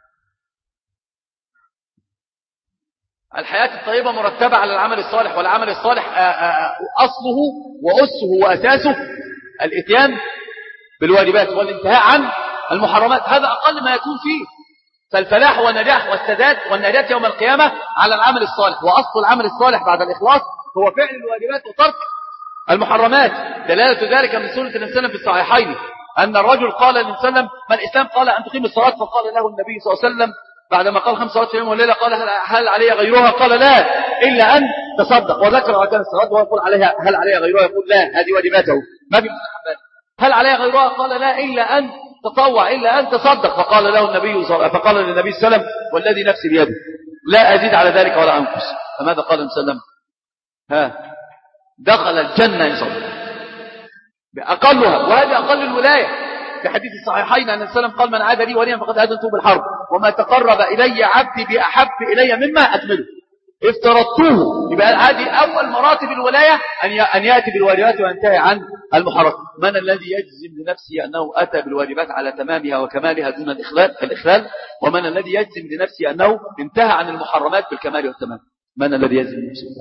الحياة الطيبة مرتبة على العمل الصالح، والعمل الصالح أصله وأسه وأساسه الاتيان بالواجبات والانتهاء عن المحرمات، هذا أقل ما يكون فيه. فالفلاح والنجاح والسداد والنجاة يوم القيامة على العمل الصالح، وأصل العمل الصالح بعد الإخلاص هو فعل الواجبات وترك المحرمات. دلالة ذلك من سنة النبي صلى الله عليه وسلم في الصحيحين أن الرجل قال للنبي صلى الله عليه وسلم ما الإسلام؟ قال أن تقيم الصلاة، فقال له النبي صلى الله عليه وسلم بعدما قال خمس صلوات في اليوم والليلة قال هل علي غيرها؟ قال لا إلا أن تصدق، وذكر أركان الصلاة ويقول عليها هل علي غيرها؟ يقول لا هذه واجباته ما في مستحبات. هل علي غيرها؟ قال لا إلا أن تطوع إلا أن تصدق، فقال له النبي صلى فقال للنبي صلى الله عليه وسلم والذي نفسي بيده لا أزيد على ذلك ولا أنقص. فماذا قال النبي صلى الله عليه وسلم؟ ها دخل الجنة إن صلى بأقلها، وهذا أقل الولاية. في حديث الصحيحين أن النبي صلى الله عليه وسلم قال من عاد لي وليا فقد آذنته بالحرب، وما تقرب إلي عبدي بأحب إلي مما أكمله افترضته. يبقى هذه أول مراتب الولاية أن يأتي بالواجبات وينتهي عن المحرمات. من الذي يجزم لنفسه أنه أتى بالواجبات على تمامها وكمالها دون الإخلال الإخلال ومن الذي يجزم لنفسه أنه انتهى عن المحرمات بالكمال والتمام؟ من الذي يجزم لنفسه؟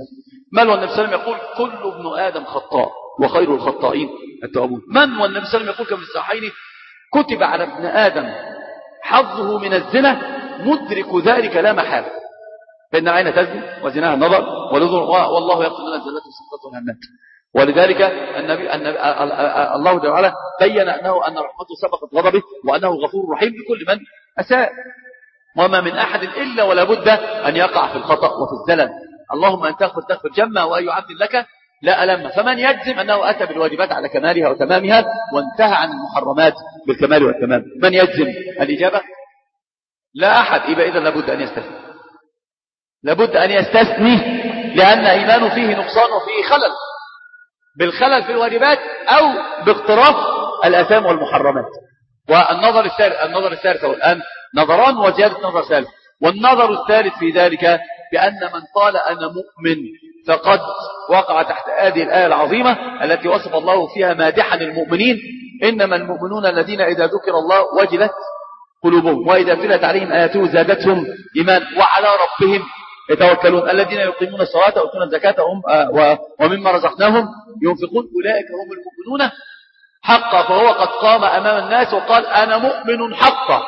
من والنبي صلى الله عليه وسلم يقول كل ابن آدم خطاء وخير الخطائين التوابون. من والنبي صلى الله عليه وسلم يقول كما في الصحيحين كتب على ابن آدم حظه من الزنا مدرك ذلك لا محالة، فإن العين تزني وزناها النظر والأذن والله يغفر لنا الزلات والسقطات والهمات. ولذلك النبي, النبي الله جل وعلا بين أنه أن رحمته سبقت غضبه وأنه غفور رحيم لكل من أساء، وما من أحد إلا ولا بد أن يقع في الخطأ وفي الزلل. اللهم أن تغفر تغفر جمع وأي عبد لك لا ألم. فمن يجزم أنه أتى بالواجبات على كمالها وتمامها وانتهى عن المحرمات بالكمال والتمام؟ من يجزم؟ الإجابة لا أحد. يبقى إذن لابد أن يستثني، لابد أن يستثني، لأن إيمانه فيه نقصان وفيه خلل، بالخلل في الواجبات أو باقتراف الآثام والمحرمات. والنظر الثالث النظر الثالث الآن نظران وزيادة نظر ثالث. والنظر الثالث في ذلك بأن من قال أنا مؤمن فقد وقع تحت هذه الآية العظيمة التي وصف الله فيها مادحا المؤمنين: إنما المؤمنون الذين إذا ذكر الله وجلت قلوبهم وإذا تلت عليهم آياته زادتهم إيمان وعلى ربهم يتوكلون الذين يقيمون الصلاة ويؤتون الزكاة ومما رزقناهم ينفقون أولئك هم المؤمنون حقا. فهو قد قام أمام الناس وقال أنا مؤمن حقا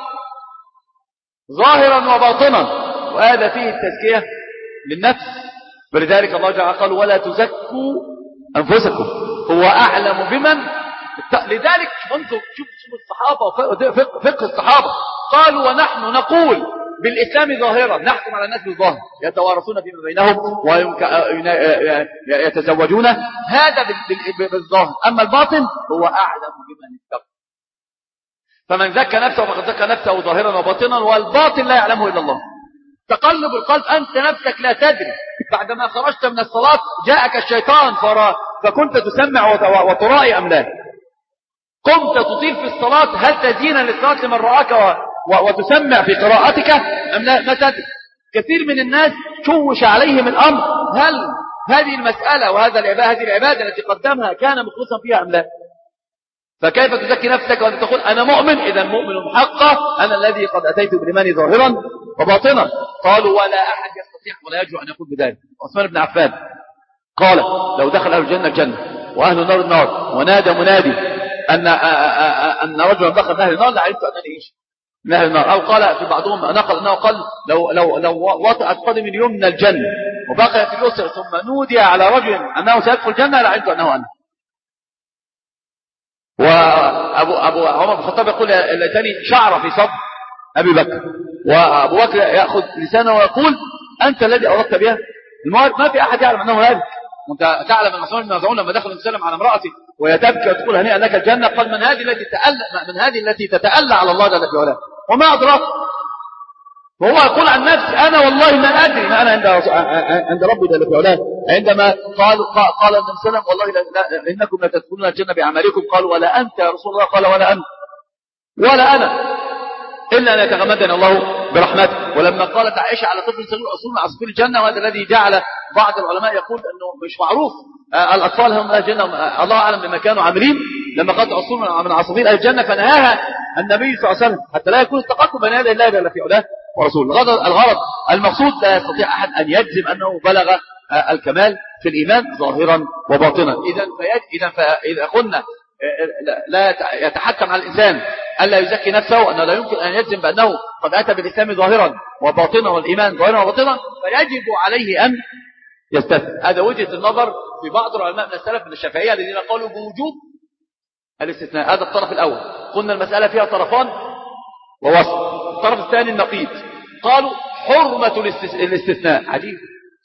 ظاهرا وباطنا، وهذا فيه التزكية للنفس. ولذلك الله جل قال ولا تزكوا أنفسكم هو أعلم بمن. لذلك انظر شوف الصحابة وفقه الصحابة قالوا ونحن نقول بالإسلام ظاهرا، نحكم على الناس بالظاهر، يتوارثون فيما بينهم ويتزوجون، هذا بالظاهر. أما الباطن هو أعلم بمن اتقى. فمن زكى نفسه فقد زكى نفسه ظاهرا وباطنا، والباطن لا يعلمه إلا الله. تقلب القلب، أنت نفسك لا تدري، بعدما خرجت من الصلاة جاءك الشيطان فكنت تسمع وترائي أم لا؟ قمت تطيل في الصلاة، هل تزين للصلاة لمن رآك وتسمع في قراءتك أم لا؟ ما تدري. كثير من الناس شوش عليهم الأمر، هل هذه المسألة وهذا العبادة هذه العبادة التي قدمها كان مخلصا فيها أم لا؟ فكيف تزكي نفسك وأنت تقول أنا مؤمن؟ إذا مؤمن حقا، أنا الذي قد أتيت بالإيمان ظاهرا وباطنا. قالوا ولا أحد يستطيع ولا يجرؤ أن يقول بذلك. عثمان بن عفان قال لو دخل أهل الجنة الجنة وأهل النار النار ونادى منادي أن أن رجلا دخل أهل النار لعلمت أنني إيش من أهل النار. أو قال في بعضهم نقل أنه قال لو لو لو وطأت قدم اليوم من الجنة وبقي في اليسر ثم نودي على رجل أنه سيدخل الجنة لعلمت أنه أنا. وأبو أبو عمر بن الخطاب يقول ليتني شعر في صدر أبي بكر، وأبو بكر يأخذ لسانه ويقول أنت الذي أردت بها. ما في أحد يعلم أنه هذا. وأنت تعلم أن عثمان بن مظعون لما دخل يسلم على امرأته وهي تبكي وتقول هنيئا لك الجنة، قال من هذه التي تتألى من هذه التي تتألى على الله جل في علاه وما أدراك. وهو يقول عن نفسي أنا والله ما أدري ما أنا عند عند ربي جل في علاه. عندما قال قال النبي صلى الله عليه وسلم والله إنكم لتدخلون الجنة بأعمالكم، قالوا ولا أنت يا رسول الله؟ قال ولا أنا ولا أنا إلا أن يتغمدنا الله برحمته. ولما قالت عائشة على طفل صغير أصول من عصافير الجنة، وهذا الذي جعل بعض العلماء يقول أنه مش معروف الأطفال هم أهل الجنة، الله أعلم بما كانوا عاملين. لما قالت أصول من عصافير أهل الجنة فنهاها النبي صلى الله عليه وسلم حتى لا يكون التقاطب بين يدي الله جل في علاه ورسوله. الغرض المقصود لا يستطيع أحد أن يجزم أنه بلغ الكمال في الإيمان ظاهرا وباطنا. إذا إذا فإذا قلنا لا يتحكم على الإنسان ألا يزكي نفسه، أنه لا يمكن أن يجزم بأنه قد أتى بالإسلام ظاهرا وباطنا والإيمان ظاهرا وباطنا، فيجب عليه أن يستثني. هذا وجهة النظر في بعض العلماء من السلف من الشافعية الذين قالوا بوجوب الاستثناء. هذا الطرف الأول. قلنا المسألة فيها طرفان ووسط. الطرف الثاني النقيض قالوا حرمة الاستثناء. عجيب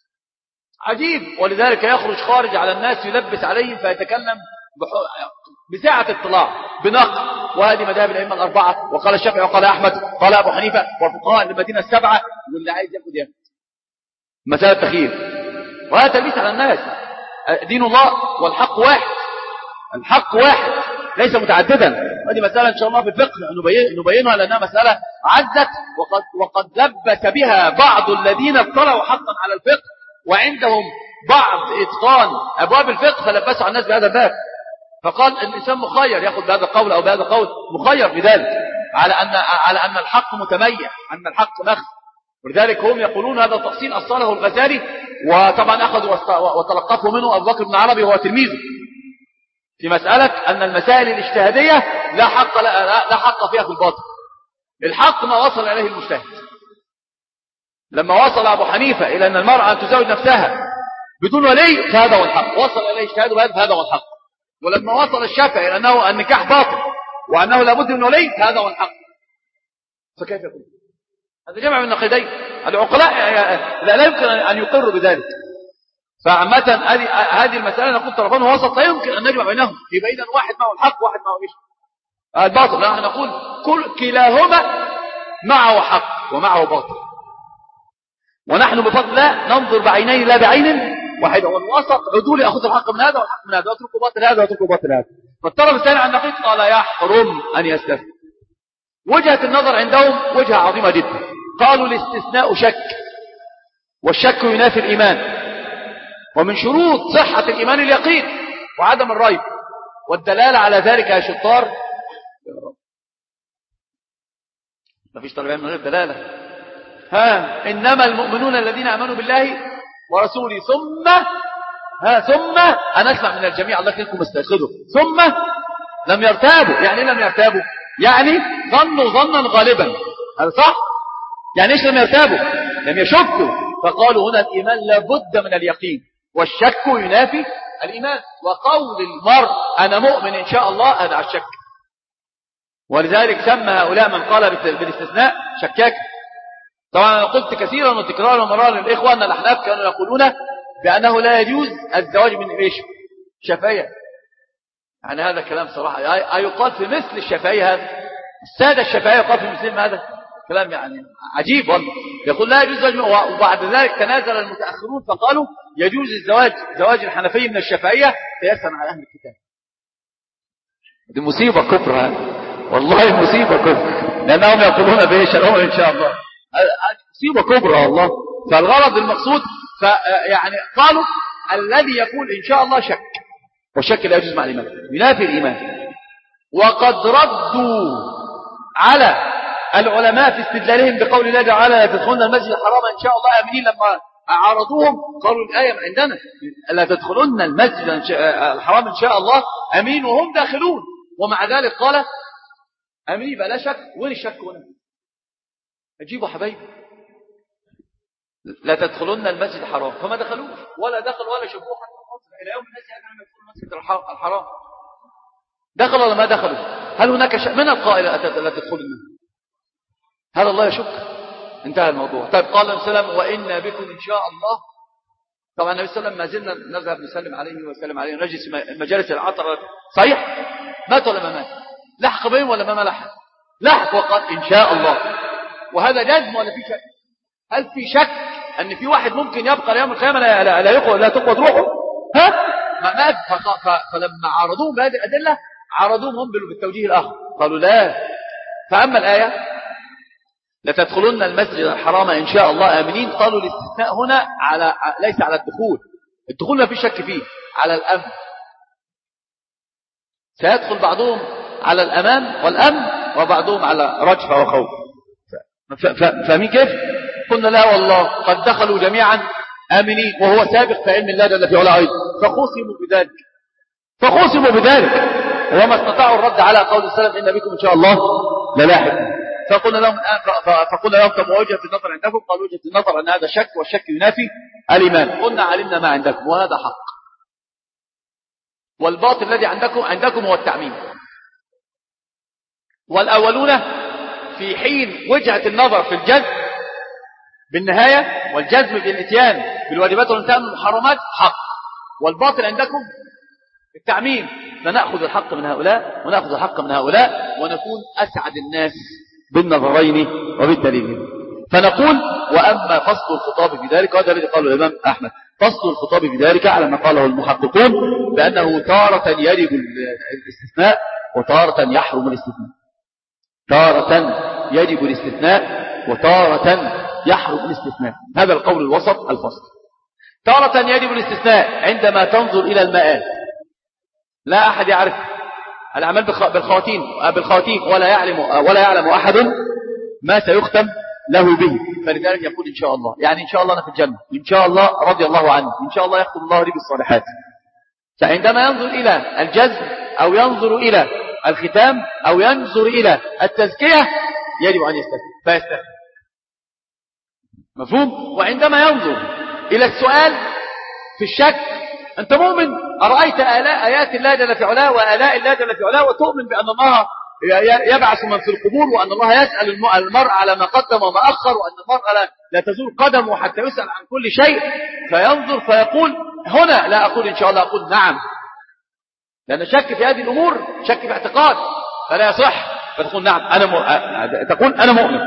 عجيب. ولذلك يخرج خارج على الناس يلبس عليهم فيتكلم بساعة اطلاع بنقل. وهذه مذاهب الأئمة الأربعة، وقال الشافعي وقال أحمد قال أبو حنيفة وفقهاء المدينة السبعة، واللي عايز ياخد ياخد. مسألة تخيير، وهذا تلبيس على الناس. دين الله والحق واحد، الحق واحد ليس متعددا. هذه مسألة إن شاء الله في الفقه نبينها لأنها مسألة عدت وقد, وقد لبس بها بعض الذين اطلعوا حقا على الفقه وعندهم بعض إتقان أبواب الفقه فلبسوا على الناس بهذا الباب. فقال الإنسان مخير يأخذ بهذا القول أو بهذا القول، مخير بذلك على أن على أن الحق متميز، أن الحق مخ. ولذلك هم يقولون هذا التفصيل أصله الغزالي وطبعا أخذوا وتلقفوا منه أبو بكر بن عربي وهو تلميذه في مسألة أن المسائل الاجتهادية لا حق, لا, لا حق فيها في الباطل. الحق ما وصل إليه المجتهد. لما وصل أبو حنيفة إلى أن المرأة أن تزوج نفسها بدون ولي فهذا هو الحق، وصل إليه اجتهاده فهذا هو الحق. ولما وصل الشافعي إلى أنه النكاح باطل وأنه لابد من ولي فهذا هو الحق. فكيف يكون هذا جمع من نقيضين؟ العقلاء لا يمكن أن يقروا بذلك. فعامة هذه المسألة نقول طرفان وسط لا يمكن أن نجمع بينهم في بين واحد معه الحق واحد معه إيش الباطل. نحن نقول كل كلاهما معه حق ومعه باطل، ونحن بفضل الله ننظر بعينين لا بعين واحدة، والوسط عدول يأخذ الحق من هذا والحق من هذا ويتركوا باطل هذا ويتركوا باطل هذا. فالطرف الثاني عن نقيض قال يحرم أن يستثني. وجهة النظر عندهم وجهة عظيمة جدا. قالوا الاستثناء شك، والشك ينافي الإيمان، ومن شروط صحة الإيمان اليقين وعدم الريب، والدلالة على ذلك يا شطار ما فيش طالبين من غير دلالة. ها إنما المؤمنون الذين آمنوا بالله ورسوله ثم ها ثم أنا أسمع من الجميع الله يكرمكم استيقظوا ثم لم يرتابوا. يعني لم يرتابوا يعني ظنوا ظنا غالبا، هذا صح؟ يعني ايش لم يرتابوا؟ لم يشكوا. فقالوا هنا الإيمان لابد من اليقين، والشك ينافي الإيمان. وقول المرء أنا مؤمن إن شاء الله هذا على الشك. ولذلك سمى هؤلاء من قال بالاستثناء شكاك. طبعا أنا قلت كثيرا وتكرارا ومرارا للإخوة أن الأحناف كانوا يقولون بأنه لا يجوز الزواج من إيش شفاية. يعني هذا كلام صراحة يقال في مثل الشفاية. هذا السادة الشفاية يقال في مثل هذا كلام يعني عجيب والله. يقول لا يجوز الزواج، وبعد ذلك تنازل المتأخرون فقالوا يجوز الزواج زواج الحنفي من الشفاية قياسا على أهل الكتاب. دي مصيبة كبرى هذه والله، مصيبة كبرى، لأنهم يقولون به شرعون إن شاء الله. مصيبة كبرى والله. فالغرض المقصود يعني قالوا الذي يقول إن شاء الله شك، والشك لا يجوز مع الإيمان ينافي الإيمان. وقد ردوا على العلماء في استدلالهم بقول الله تعالى لا تدخلون المسجد الحرام إن شاء الله آمنين. لما عارضوهم قالوا الآية عندنا لا تدخلون المسجد الحرام إن شاء الله آمين وهم داخلون، ومع ذلك قال آمين بقى لا شك. وين الشك هنا؟ أجيبوا حبايبي لا تدخلون المسجد الحرام، فما دخلوش ولا دخلوا ولا شافوه حتى إلى يوم الناس يدخلون المسجد الحرام. دخلوا ولا ما دخلوا؟ هل هناك شك؟ من القائل لا تدخلون المسجد؟ هذا الله يشك. انتهى الموضوع. طيب قال النبي صلى الله عليه وسلم وإنا بكم إن شاء الله. طبعا النبي صلى الله عليه وسلم ما زلنا نذهب نسلم عليه وسلم عليه نجلس مجالس العطر. صحيح مات ولا ما مات؟ لحق بهم ولا ما لحق؟ لحق وقال إن شاء الله. وهذا جزم ولا في شك؟ هل في شك أن في واحد ممكن يبقى ليوم القيامة لا لا لا, يقوى لا تقوى روحه؟ ها ما مات. فلما عارضوهم بهذه الأدلة عارضوهم هم بالتوجيه الآخر قالوا لا. فأما الآية لا تدخلون المسجد الحرام إن شاء الله آمنين، قالوا الاستثناء هنا على ليس على الدخول. الدخول ما في شك فيه، على الأمن. سيدخل بعضهم على الأمان والأمن وبعضهم على رجفة وخوف. فاهمين كيف؟ قلنا لا والله قد دخلوا جميعا آمنين وهو سابق في علم الله جل في علاه أيضا، فخصموا بذلك فخصموا بذلك وما استطاعوا الرد على قول السلف إن بكم إن شاء الله للاحق. فقلنا لهم فقلنا لهم كما وجهة النظر عندكم؟ قالوا وجهة النظر أن هذا شك، والشك ينافي الإيمان. قلنا علمنا ما عندكم وهذا حق، والباطل الذي عندكم عندكم هو التعميم. والأولون في حين وجهة النظر في الجزم بالنهاية والجزم بالاتيان بالواجبات والانتهاء من المحرمات حق، والباطل عندكم التعميم. فنأخذ الحق من هؤلاء ونأخذ الحق من هؤلاء ونكون أسعد الناس بالنظرين وبالدليل. فنقول وأما فصل الخطاب في ذلك، وهذا الذي قاله الإمام أحمد، فصل الخطاب في ذلك على ما قاله المحققون بأنه تارة يجب الاستثناء وتارة يحرم الاستثناء. تارة يجب الاستثناء وتارة يحرم الاستثناء. هذا القول الوسط الفصل. تارة يجب الاستثناء عندما تنظر إلى المآل. لا أحد يعرف الأعمال بالخواتيم بالخواتيم ولا يعلم ولا يعلم أحد ما سيختم له به، فلذلك يقول إن شاء الله، يعني إن شاء الله أنا في الجنة، إن شاء الله رضي الله عني، إن شاء الله يختم الله لي بالصالحات. فعندما ينظر إلى الجزم أو ينظر إلى الختام أو ينظر إلى التزكية يجب أن يستثني فيستثني، مفهوم؟ وعندما ينظر إلى السؤال في الشك، أنت مؤمن أرأيت آلاء آيات الله جل في علاه وآلاء الله جل في علاه، وتؤمن بأن الله يبعث من في القبور، وأن الله يسأل المرء على ما قدم وما أخر، وأن المرء لا تزول قدمه حتى يسأل عن كل شيء. فينظر فيقول هنا لا أقول إن شاء الله، أقول نعم، لأن الشك في هذه الأمور شك في اعتقاد فلا يصح، فتقول نعم أنا م... تقول أنا مؤمن.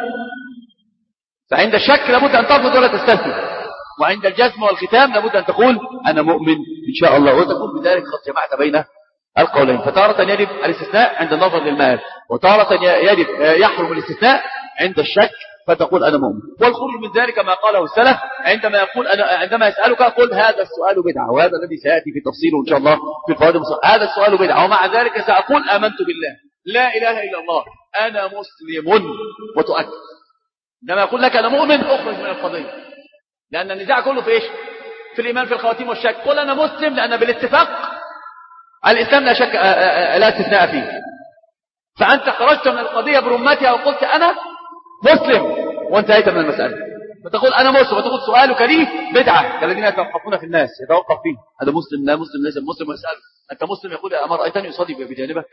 فعند الشك لابد أن ترفض ولا تستثني، وعند الجزم والختام لابد أن تقول أنا مؤمن إن شاء الله، وتقول بذلك قد جمعت بين القولين. فتارة يجب الاستثناء عند النظر للمآل، وتارة يجب يحرم الاستثناء عند الشك فتقول أنا مؤمن. والخروج من ذلك ما قاله السلف، عندما يقول أنا عندما يسألك قل هذا السؤال بدعة، وهذا الذي سيأتي في تفصيله إن شاء الله في الفوائد المصر. هذا السؤال بدعة، ومع ذلك سأقول آمنت بالله لا إله إلا الله أنا مسلم، وتؤكد. عندما يقول لك أنا مؤمن أخرج من القضية، لأن النزاع كله في إيش؟ في الإيمان في الخواتيم والشك. قل أنا مسلم، لأن بالاتفاق الإسلام لا شك لا استثناء فيه. فأنت خرجت من القضية برمتها وقلت أنا مسلم وانتهيت من المسألة، فتقول أنا مسلم، وتقول سؤالك لي بدعة كالذين يتوقفون في الناس، يتوقف فيه هذا مسلم لا مسلم ليس مسلم، ويسأل أنت مسلم، يقول أما رأيتني يصلي بجانبك.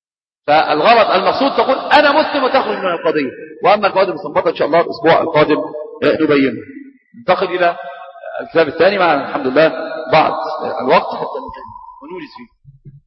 فالغرض المقصود تقول أنا مسلم وتخرج من القضية. وأما الفوائد المستنبطة إن شاء الله الأسبوع القادم نبينه. ننتقل إلى الكتاب الثاني مع الحمد لله بعض الوقت حتى ونوجز فيه.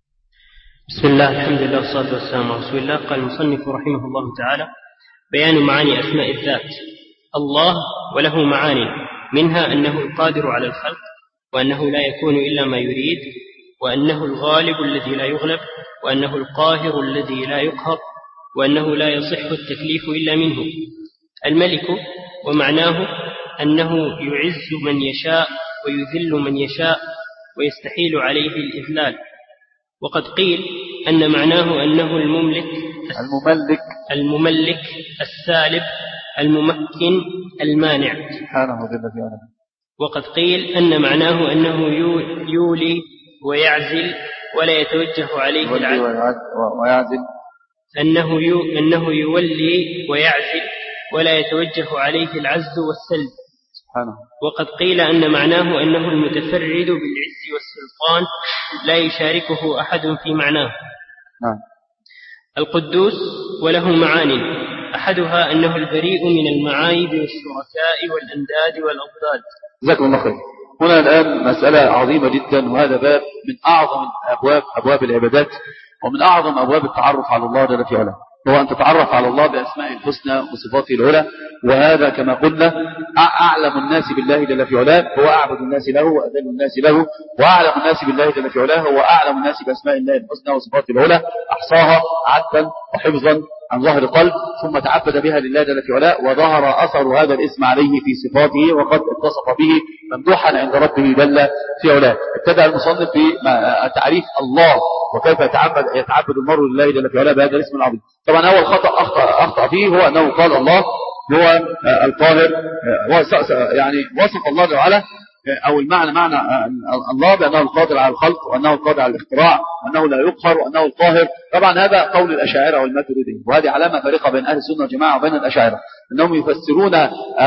بسم الله الحمد لله والصلاة والسلام على رسول الله. قال المصنف رحمه الله تعالى: بيان معاني أسماء الذات. الله وله معاني، منها أنه القادر على الخلق، وأنه لا يكون إلا ما يريد، وأنه الغالب الذي لا يغلب، وأنه القاهر الذي لا يقهر، وأنه لا يصح التكليف إلا منه. الملك، ومعناه أنه يعز من يشاء ويذل من يشاء ويستحيل عليه الإذلال. وقد قيل أن معناه أنه المملك المملك المملك السالب الممكن المانع سبحانه وتعالى. وقد قيل أن معناه أنه يولي ويعزل ولا يتوجه عليه العزل ويعزل أنه أنه يولي ويعزل ولا يتوجه عليه العزل والسلب سبحانه. وقد قيل أن معناه أنه المتفرد بالعز والسلطان لا يشاركه أحد في معناه. نعم. القدوس وله معاني، أحدها أنه البريء من المعايب والشركاء والأنداد والأضداد. جزاكم الله خير. هنا الآن مسألة عظيمة جدا، وهذا باب من أعظم أبواب أبواب العبادات، ومن أعظم أبواب التعرف على الله جل في علاه، هو أن تتعرف على الله بأسماء الحسنى وصفاته العلى. وهذا كما قلنا أعلم الناس بالله جل في علاه هو أعبد الناس له وأذل الناس له، وأعلم الناس بالله جل في علاه هو أعلم الناس بأسماء الله الحسنى وصفاته العلى، أحصاها عدا وحفظا عن ظهر قلب، ثم تعبد بها لله جل في علاه، وظهر أثر هذا الاسم عليه في صفاته، وقد اتصف به ممدوحا عند ربه جل في علاه. ابتدأ المصنف بتعريف الله وكيف يتعبد يتعبد المرء لله جل في علاه بهذا الاسم العظيم. طبعا أول خطأ أخطأ, أخطأ فيه هو أنه قال الله هو القاهر، يعني وصف الله جل وعلا أو المعنى معنى الله بأنه القادر على الخلق، وأنه القادر على الاختراع، وأنه لا يقهر، وأنه القاهر. طبعا هذا قول الأشاعرة والماتريدية، وهذه علامة فارقة بين أهل السنة والجماعة وبين الأشاعرة، أنهم يفسرون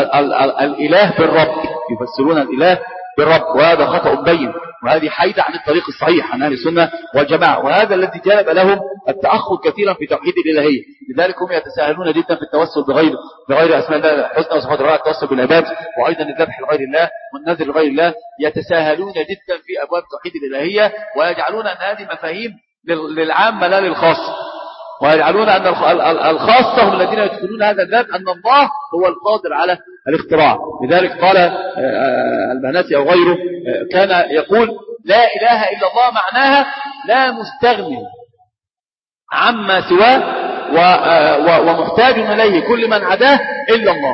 الإله بالرب، يفسرون الإله بالرب، وهذا خطأ بين، وهذه حيدة عن الطريق الصحيح عن أهل السنة والجماعة، وهذا الذي جلب لهم التأخر كثيرا في توحيد الإلهية. لذلك هم يتساهلون جدا في التوسل بغير بغير أسماء الله الحسنى وصفات الله، التوسل بالعباد، وأيضا الذبح لغير الله والنذر لغير الله. يتساهلون جدا في أبواب توحيد الإلهية، ويجعلون أن هذه مفاهيم للعامة لا للخاصة، ويجعلون أن الخاصة هم الذين يدخلون هذا الباب، أن الله هو القادر على الاختراع. لذلك قال البهنسي أو غيره كان يقول لا إله إلا الله معناها لا مستغني عما سواه ومحتاج إليه كل من عداه إلا الله.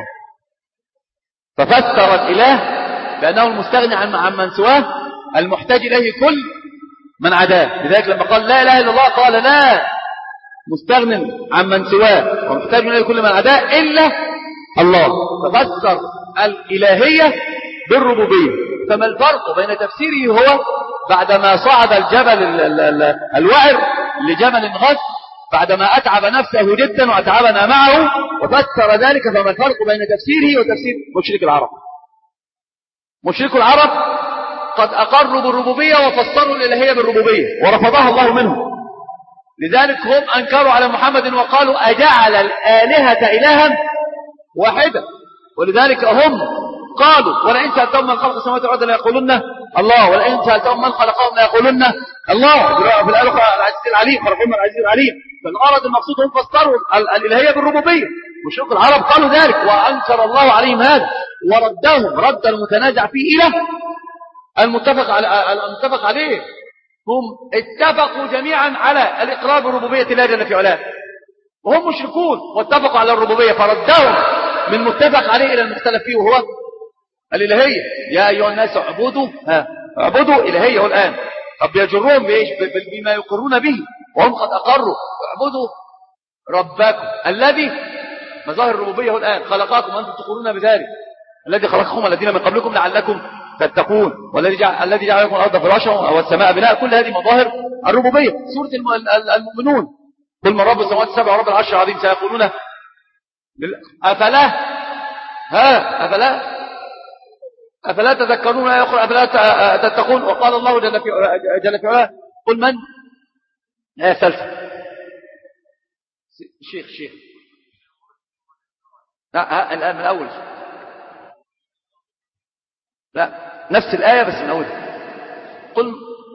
ففسر الإله بأنه المستغني عن من سواه المحتاج إليه كل من عداه. لذلك لما قال لا إله إلا الله قال لا مستغن عن من سواه ومحتاج إليه كل من عداه إلا الله، ففسر الإلهية بالربوبية. فما الفرق بين تفسيره هو بعدما صعد الجبل الوعر لجبل غث بعدما أتعب نفسه جدا وأتعبنا معه وفسر ذلك، فما الفرق بين تفسيره وتفسير مشرك العرب؟ مشرك العرب قد أقروا بالربوبية وفسروا الإلهية بالربوبية ورفضها الله منهم، لذلك هم أنكروا على محمد وقالوا أجعل الآلهة إلها واحدة، ولذلك هم قالوا ولئن سألتهم من خلق السماوات والأرض ليقولن الله، ولئن سألتهم من خلقهم ليقولن الله، في الآلهة العزيز العليم، فرحمنا العزيز العليم. فالغرض المقصود هم فسروا الإلهية بالربوبية. مشرك العرب قالوا ذلك وأنكر الله عليهم هذا وردهم رد المتنازع فيه إلى المتفق على المتفق عليه. هم اتفقوا جميعا على الإقرار بربوبية الله جل في علاه، وهم مشركون واتفقوا على الربوبية، فردهم من متفق عليه إلى المختلف فيه وهو الإلهية. يا أيها الناس اعبدوا ها اعبدوا إلهية الآن. طب يجرون بإيش؟ بما يقرون به وهم قد أقروا. اعبدوا ربكم الذي مظاهر الربوبية الآن خلقكم وأنتم تقولون بذلك، الذي خلقكم الذين من قبلكم لعلكم تتقون، والذي جعل الذي جعل لكم الأرض فراشا والسماء بناء. كل هذه مظاهر الربوبية. سورة المؤمنون قل من رب السماوات السبع ورب العرش العظيم سيقولون أفلا ها أفلا أفلا تذكرون يا أخرى أفلا تتقون. وقال الله جل في جل في علاه قل من آية ثالثة شيخ شيخ لا الآن من أول لا نفس الآية بس من أول قل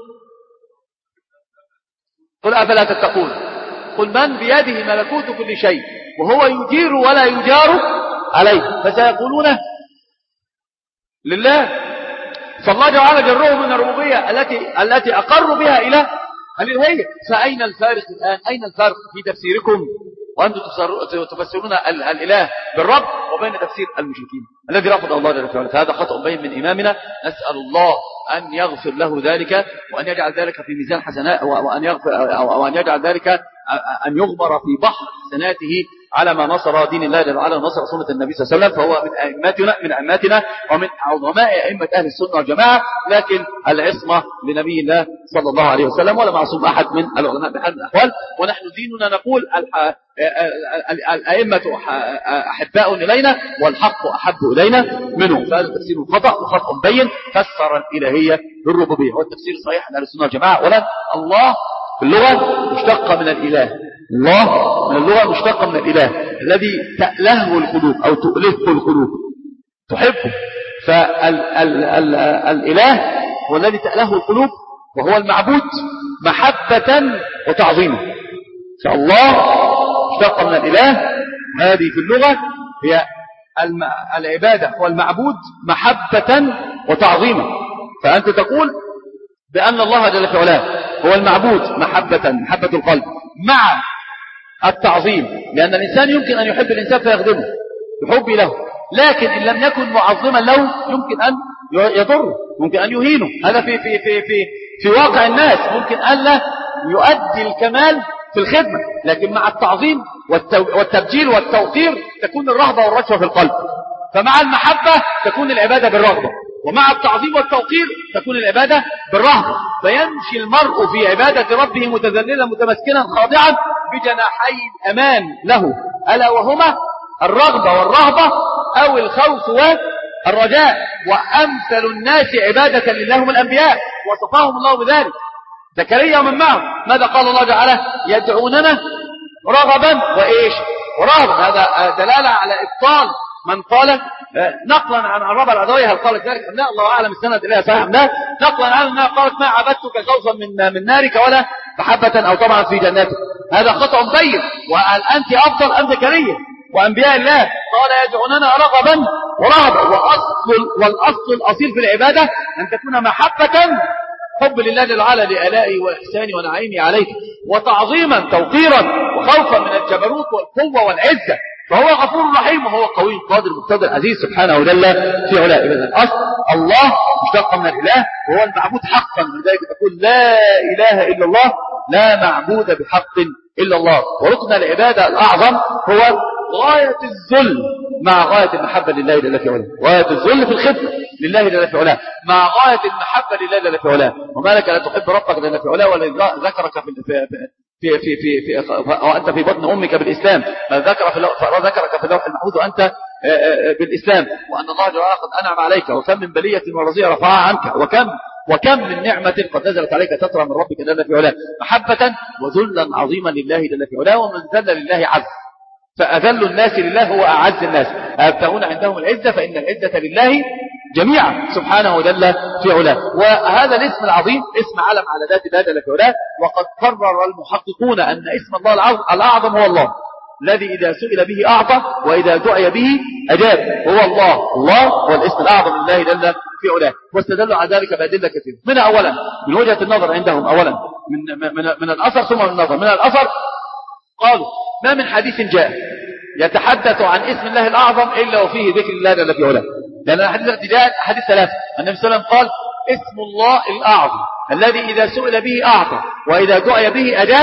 قل أفلا تتقون. قل من بيده ملكوت كل شيء وهو يجير ولا يجار عليه فسيقولون لله. فالله جعل جرهم من الربوبية التي التي أقروا بها إلى الإلهية. فأين الفارق الآن؟ أين الفارق في تفسيركم وأنتم تفسرون الإله بالرب وبين تفسير المشركين الذي رفض الله جل وعلا؟ فهذا خطأ بين من إمامنا، نسأل الله أن يغفر له ذلك وأن يجعل ذلك في ميزان حسنات وأن يغفر أو أن يجعل ذلك أن يغمر في بحر حسناته على ما نصر دين الله جل وعلا ونصر سنة النبي صلى الله عليه وسلم. فهو من أئمتنا من أئمتنا ومن عظماء أئمة أهل السنة والجماعة، لكن العصمة لنبي الله صلى الله عليه وسلم ولا معصوم أحد من العلماء بحال من الأحوال. ونحن ديننا نقول الأئمة أحباء إلينا والحق أحب إلينا منهم. فهذا تفسير خطأ وخطأ بين. فسر الإلهية بالربوبية هو التفسير الصحيح عن أهل السنة والجماعة. ولا الله في اللغة مشتقة من الإله، الله من اللغة مشتقة من الإله الذي تألهه القلوب أو تؤلهه القلوب تحبه. فالإله هو الذي تألهه القلوب وهو المعبود محبة وتعظيما. فالله مشتقة من الإله هذه في اللغة هي العبادة والمعبود محبة وتعظيما. فأنت تقول بأن الله جل وعلا هو المعبود محبة محبة القلب مع التعظيم، لأن الإنسان يمكن أن يحب الإنسان فيخدمه بحبه له، لكن إن لم يكن معظما له يمكن أن يضره، ممكن أن يهينه. هذا في في في في في واقع الناس ممكن أن لا يؤدي الكمال في الخدمة، لكن مع التعظيم والتبجيل والتوقير تكون الرهبة والرجفة في القلب. فمع المحبة تكون العبادة بالرغبة، ومع التعظيم والتوقير تكون العبادة بالرهبة. فيمشي المرء في عبادة ربه متذللا متمسكنا خاضعا بجناحي الأمان له، ألا وهما الرغبة والرهبة أو الخوف والرجاء. وأمثل الناس عبادة لله هم الأنبياء وصفاهم الله بذلك. زكريا ومن معه ماذا قال الله تعالى؟ يدعوننا رغبا وإيش ورهبا. هذا دلالة على إبطال من قال نقلا عن الربع العدوية هل قالت ذلك أم لا، الله أعلم السند إليها صحيح أم لا. نقلا عن أنها قالت ما عبدتك خوفا من من نارك ولا محبة أو طبعا في جناتك. هذا خطأ بين. وقال أنت أفضل أم زكريا وأنبياء الله؟ قال يدعوننا رغبا ورهبا. وأصل والأصل الأصيل في العبادة أن تكون محبة حب لله جل وعلا لآلائه وإحسانه ونعيمه عليك، وتعظيما توقيرا وخوفا من الجبروت والقوة والعزة. فهو غفور رحيم وهو قوي قادر مقتدر عزيز سبحانه وجل في علاه. إذن الأصل الله مشتق من الإله وهو المعبود حقا. لذلك تقول لا إله إلا الله، لا معبود بحق إلا الله. وركن العبادة الأعظم هو غاية الذل مع غاية المحبة لله جل في علاه، غاية الذل في الخدمة لله جل في علاه مع غاية المحبة لله جل في علاه. وما لك لا تحب ربك جل في علاه والذي ذكرك في في في في, في وأنت في بطن أمك بالإسلام، ما ذكر في ذكرك في اللوح المحفوظ وأنت بالإسلام، وأن الله جل وعلا قد أنعم عليك، وكم من بلية ورزية رفعها عنك، وكم وكم من نعمة قد نزلت عليك تترى من ربك جل في علاه، محبة وذلا عظيما لله جل في علاه. ومن ذل لله عز، فأذل الناس لله هو أعز الناس، أبتغون عندهم العزة فإن العزة لله جميعا سبحانه جل في علاه. وهذا الاسم العظيم اسم علم على ذات الله جل في علاه. وقد قرر المحققون أن اسم الله الأعظم هو الله الذي إذا سئل به أعطى وإذا دعي به أجاب، هو الله. الله هو الاسم الأعظم لله جل في علاه. واستدلوا على ذلك بأدلة كثيرة، منها أولا من وجهة النظر عندهم، أولا من, من, من الأثر ثم من النظر. من الأثر قالوا ما من حديث جاء يتحدث عن اسم الله الأعظم إلا وفيه ذكر الله جل في علاه، لأن الحديث التي جاءت حديث ثلاثة. النبي صلى الله عليه وسلم قال اسم الله الأعظم الذي إذا سئل به أعطى وإذا دعي به أجاب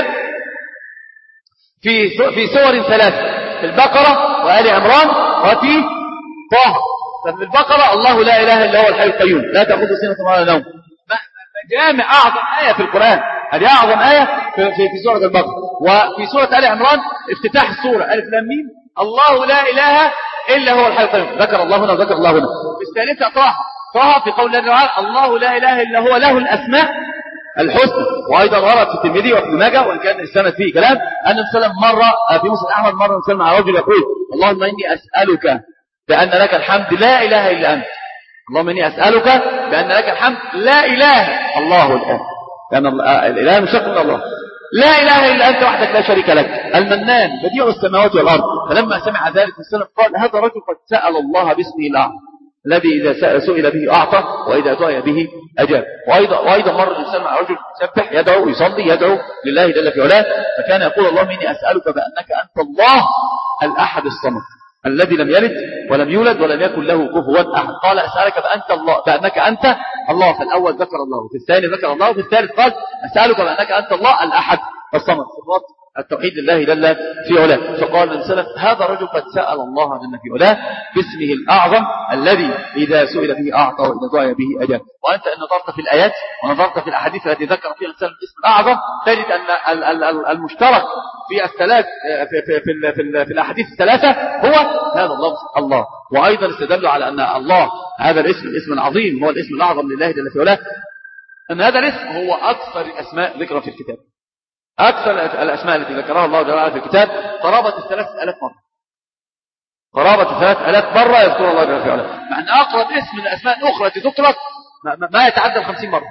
في في سور ثلاثة، في البقرة وآل عمران وفي طه. ففي البقرة الله لا إله إلا هو الحي القيوم لا تأخذه سنة ولا نوم، جامع أعظم آية في القرآن، هذه أعظم آية في, في, في سورة البقرة. وفي سورة آل عمران افتتاح السورة ألف لام ميم الله لا إله إلا هو الحي القيوم، ذكر الله هنا وذكر الله هنا. في الثالثة طه، طه في قول الله تعالى الله لا إله إلا هو له الأسماء الحسنى. وأيضا ورد في الترمذي وابن ماجه وإن كان السند فيه كلام أن النبي مرة في مسلم أحمد مرة وسلم على رجل يقول اللهم إني أسألك بأن لك الحمد لا إله إلا أنت، اللهم إني أسألك بأن لك الحمد لا إله الله الآن، لأن الإله مشتق من الله، لا إله إلا أنت وحدك لا شريك لك المنان بديع السماوات والأرض. فلما سمع ذلك السلام قال هذا رجل قد سأل الله باسمه الأعظم الذي إذا سئل به أعطى وإذا دعي به أجاب. وأيضا, وأيضا مر الإنسان مع رجل يسبح يدعو يصلي يدعو لله جل في علاه، فكان يقول اللهم إني أسألك بأنك أنت الله الأحد الصمد الذي لم يلد ولم يولد ولم يكن له كفوا أحد. قال أسألك بأنت الله بأنك أنت الله، فالأول ذكر الله وفي الثاني ذكر الله وفي الثالث قال أسألك بأنك أنت الله الأحد الصمد، صفات التوحيد لله جل في علاه. فقال من سلف هذا رجل قد سأل الله جل في علاه باسمه الأعظم الذي إذا سئل به أعطى وإذا دعي به أجاب. وأنت إن نظرت في الآيات ونظرت في الأحاديث التي ذكر فيها الإنسان الاسم الأعظم تجد أن المشترك في الثلاث في في في, في, في الأحاديث الثلاثة هو هذا اللفظ الله. وأيضا استدلوا على أن الله هذا الاسم الاسم العظيم هو الاسم الأعظم لله جل في علاه، أن هذا الاسم هو أكثر الأسماء ذكرا في الكتاب. أكثر الأسماء التي ذكرها الله جل في الكتاب قرابة الثلاث ألاف مرة، قرابة الثلاث ألاف مرة يذكر الله جل في علاه، مع أن أقرب اسم من الأسماء الأخرى التي ذكرت ما يتعدى الخمسين مرة.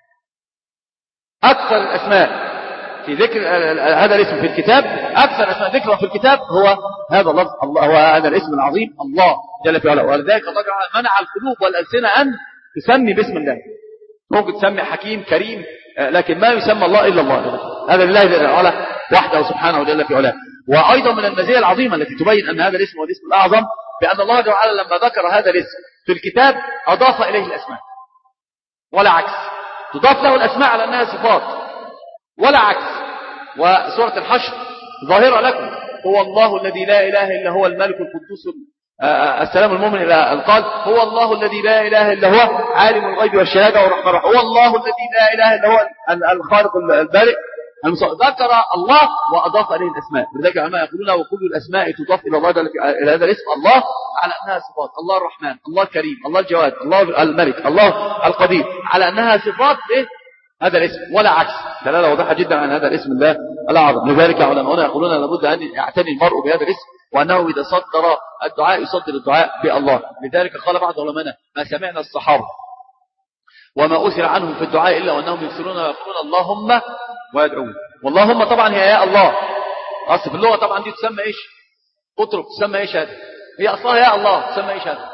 أكثر الأسماء في ذكر هذا الاسم في الكتاب، أكثر أسماء ذكرها في الكتاب هو هذا اللفظ الله، هو هذا الاسم العظيم الله جل في علاه. ولذلك الله جل منع القلوب والألسنة أن تسمي باسم الله. ممكن تسمي حكيم كريم لكن ما يسمى الله إلا الله، هذا لله جل وعلا وحده سبحانه جل في علاه. وأيضا من المزايا العظيمة التي تبين أن هذا الاسم هو الاسم الأعظم بأن الله جل وعلا لما ذكر هذا الاسم في الكتاب أضاف إليه الأسماء ولا عكس، تضاف له الأسماء على أنها صفات ولا عكس. وسورة الحشر ظاهرة لكم هو الله الذي لا إله إلا هو الملك القدوس السلام المؤمن إلى قال هو الله الذي لا إله إلا هو عالم الغيب والشهادة والرحمن الرحيم، هو الله الذي لا إله إلا هو الخالق البارئ. ذكر الله وأضاف إليه الأسماء، لذلك العلماء يقولون وكل الأسماء تضاف إلى الله إلى هذا الاسم الله على أنها صفات، الله الرحمن، الله الكريم، الله الجواد، الله الملك، الله القدير، على أنها صفات إيه؟ هذا الاسم ولا عكس. دلالة واضحة جدا عن هذا الاسم الله الأعظم. لذلك علماؤنا يقولون لابد أن يعتني المرء بهذا الاسم، وأنه إذا صدر الدعاء يصدر الدعاء بالله. لذلك قال بعض علماءنا ما سمعنا الصحابة وما أثر عنهم في الدعاء إلا وأنهم يكثرون ويقولون اللهم ويدعون. واللهم طبعا هي يا الله، أصل في اللغة طبعا دي تسمى إيش؟ اترك تسمى إيش هذا؟ هي أصلها يا الله تسمى إيش هذا؟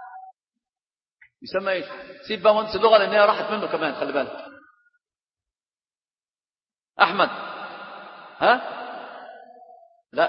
يسمى إيش؟ سيب بقى مهندس اللغة لأنها راحت منه كمان، خلي بالك. أحمد ها؟ لا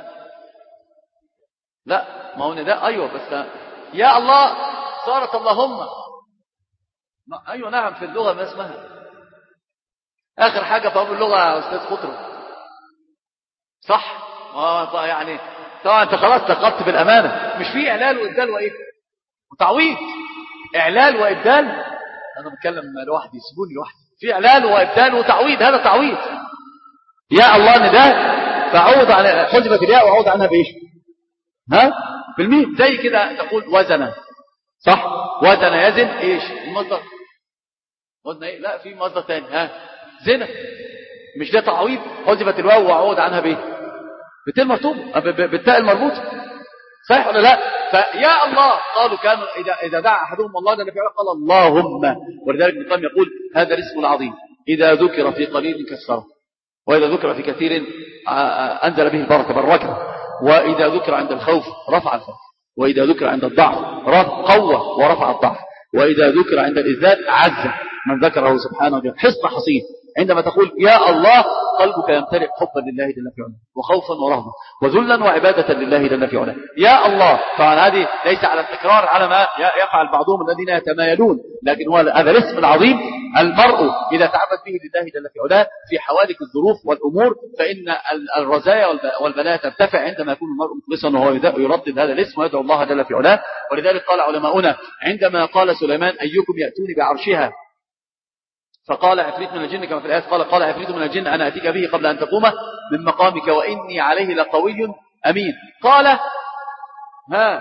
لا ما هو نداء أيوة، بس يا الله صارت اللهم. أيوة نعم في اللغة ما اسمها آخر حاجة في اللغة يا أستاذ خطر صح؟ يعني طبعا انت خلاص لقبت بالامانه. مش في اعلال وابدال وايه وتعويض. اعلال وابدال، انا بتكلم لوحدي سيبوني لوحدي. في اعلال وابدال وتعويض، هذا تعويض. يا الله نداء فعوض عن حذفت الياء وعوض عنها بايش؟ ها بالميم. زي كده تقول وزن، صح؟ وزن يزن ايش المصدر؟ قلنا ايه؟ لا في مصدر ثاني. ها زنا، مش ده تعويض؟ حذفت الواو وعوض عنها بايه؟ بالتاء المربوطه، بالتاء المربوطه، صحيح ولا لا؟ فيا الله قالوا كانوا اذا اذا دعا احدهم الله جل في علاه قال اللهم. ولذلك ابن القيم يقول هذا الاسم العظيم اذا ذكر في قليل كسره، واذا ذكر في كثير انزل به البركه بركه، واذا ذكر عند الخوف رفع الخوف، واذا ذكر عند الضعف قوة ورفع الضعف، واذا ذكر عند الاذلال عز من ذكره سبحانه وتعالى. حصن حصين. عندما تقول يا الله قلبك يمتلئ حبا لله جل في علاه، وخوفا ورهبا، وذلا وعبادة لله جل في علاه. يا الله. طبعا هذه ليس على التكرار على ما يفعل بعضهم الذين يتمايلون، لكن هو هذا الاسم العظيم المرء إذا تعبد به لله جل في علاه في حوادث الظروف والأمور فإن الرزايا والبلايا ترتفع عندما يكون المرء مخلصا وهو يردد هذا الاسم ويدعو الله جل في علاه. ولذلك قال علماؤنا عندما قال سليمان أيكم يأتوني بعرشها فقال عفريت من الجن كما في الآية قال قال عفريت من الجن أنا أتيك به قبل أن تقوم من مقامك وإني عليه لقوي أمين. قال ها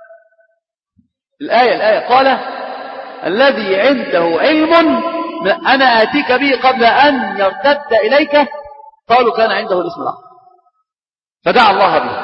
الآية الآية قال الذي عنده علم أنا آتيك به قبل أن يرتد إليك. قالوا كان عنده الاسم العظيم فدعا الله به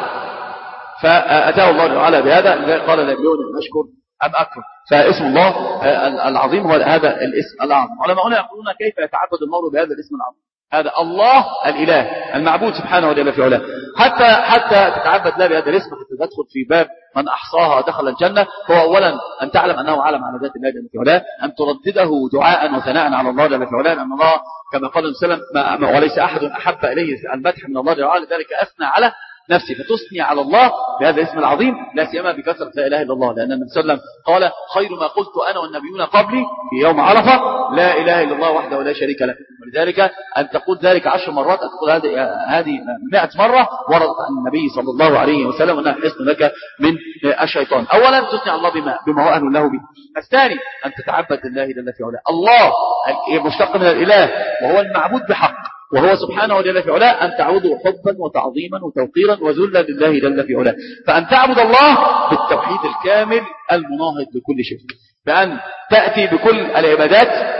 فأتاه الله تعالى بهذا. قال لا يبلغني أن أشكر أم أكفر. فاسم الله العظيم هو هذا الاسم العظيم. علماؤنا يقولون كيف يتعبد المرء بهذا الاسم العظيم؟ هذا الله الإله المعبود سبحانه وتعالى في علاه. حتى حتى تتعبد له بهذا الاسم حتى تدخل في باب من أحصاها دخل الجنة. هو أولا أن تعلم أنه علم على ذات الله جل في علاه، أن تردده دعاء وثناء على الله جل في علاه، أن الله كما قال النبي صلى الله عليه وسلم وليس أحد أحب إليه المدح من الله جل وعلا، لذلك أثنى على نفسي. فتثني على الله بهذا الاسم العظيم لا سيما بكثرة لا إله إلا الله، لأن النبي صلى الله عليه وسلم قال خير ما قلت أنا والنبيون قبلي في يوم عرفة لا إله إلا الله وحده لا شريك له. ولذلك أن تقول ذلك عشر مرات، أن تقول هذه مئة مرة وردت عن النبي صلى الله عليه وسلم أنها حصن لك من الشيطان. أولا تثني على الله بما, بما هو أهل له به. الثاني أن تتعبد لله جل في علاه. الله مشتق من الإله وهو المعبود بحق، وهو سبحانه وجل في علاه أن تعبده حبا وتعظيما وتوقيرا وذلا لله جل في علاه. فأن تعبد الله بالتوحيد الكامل المناهض لكل شرك، بأن تأتي بكل العبادات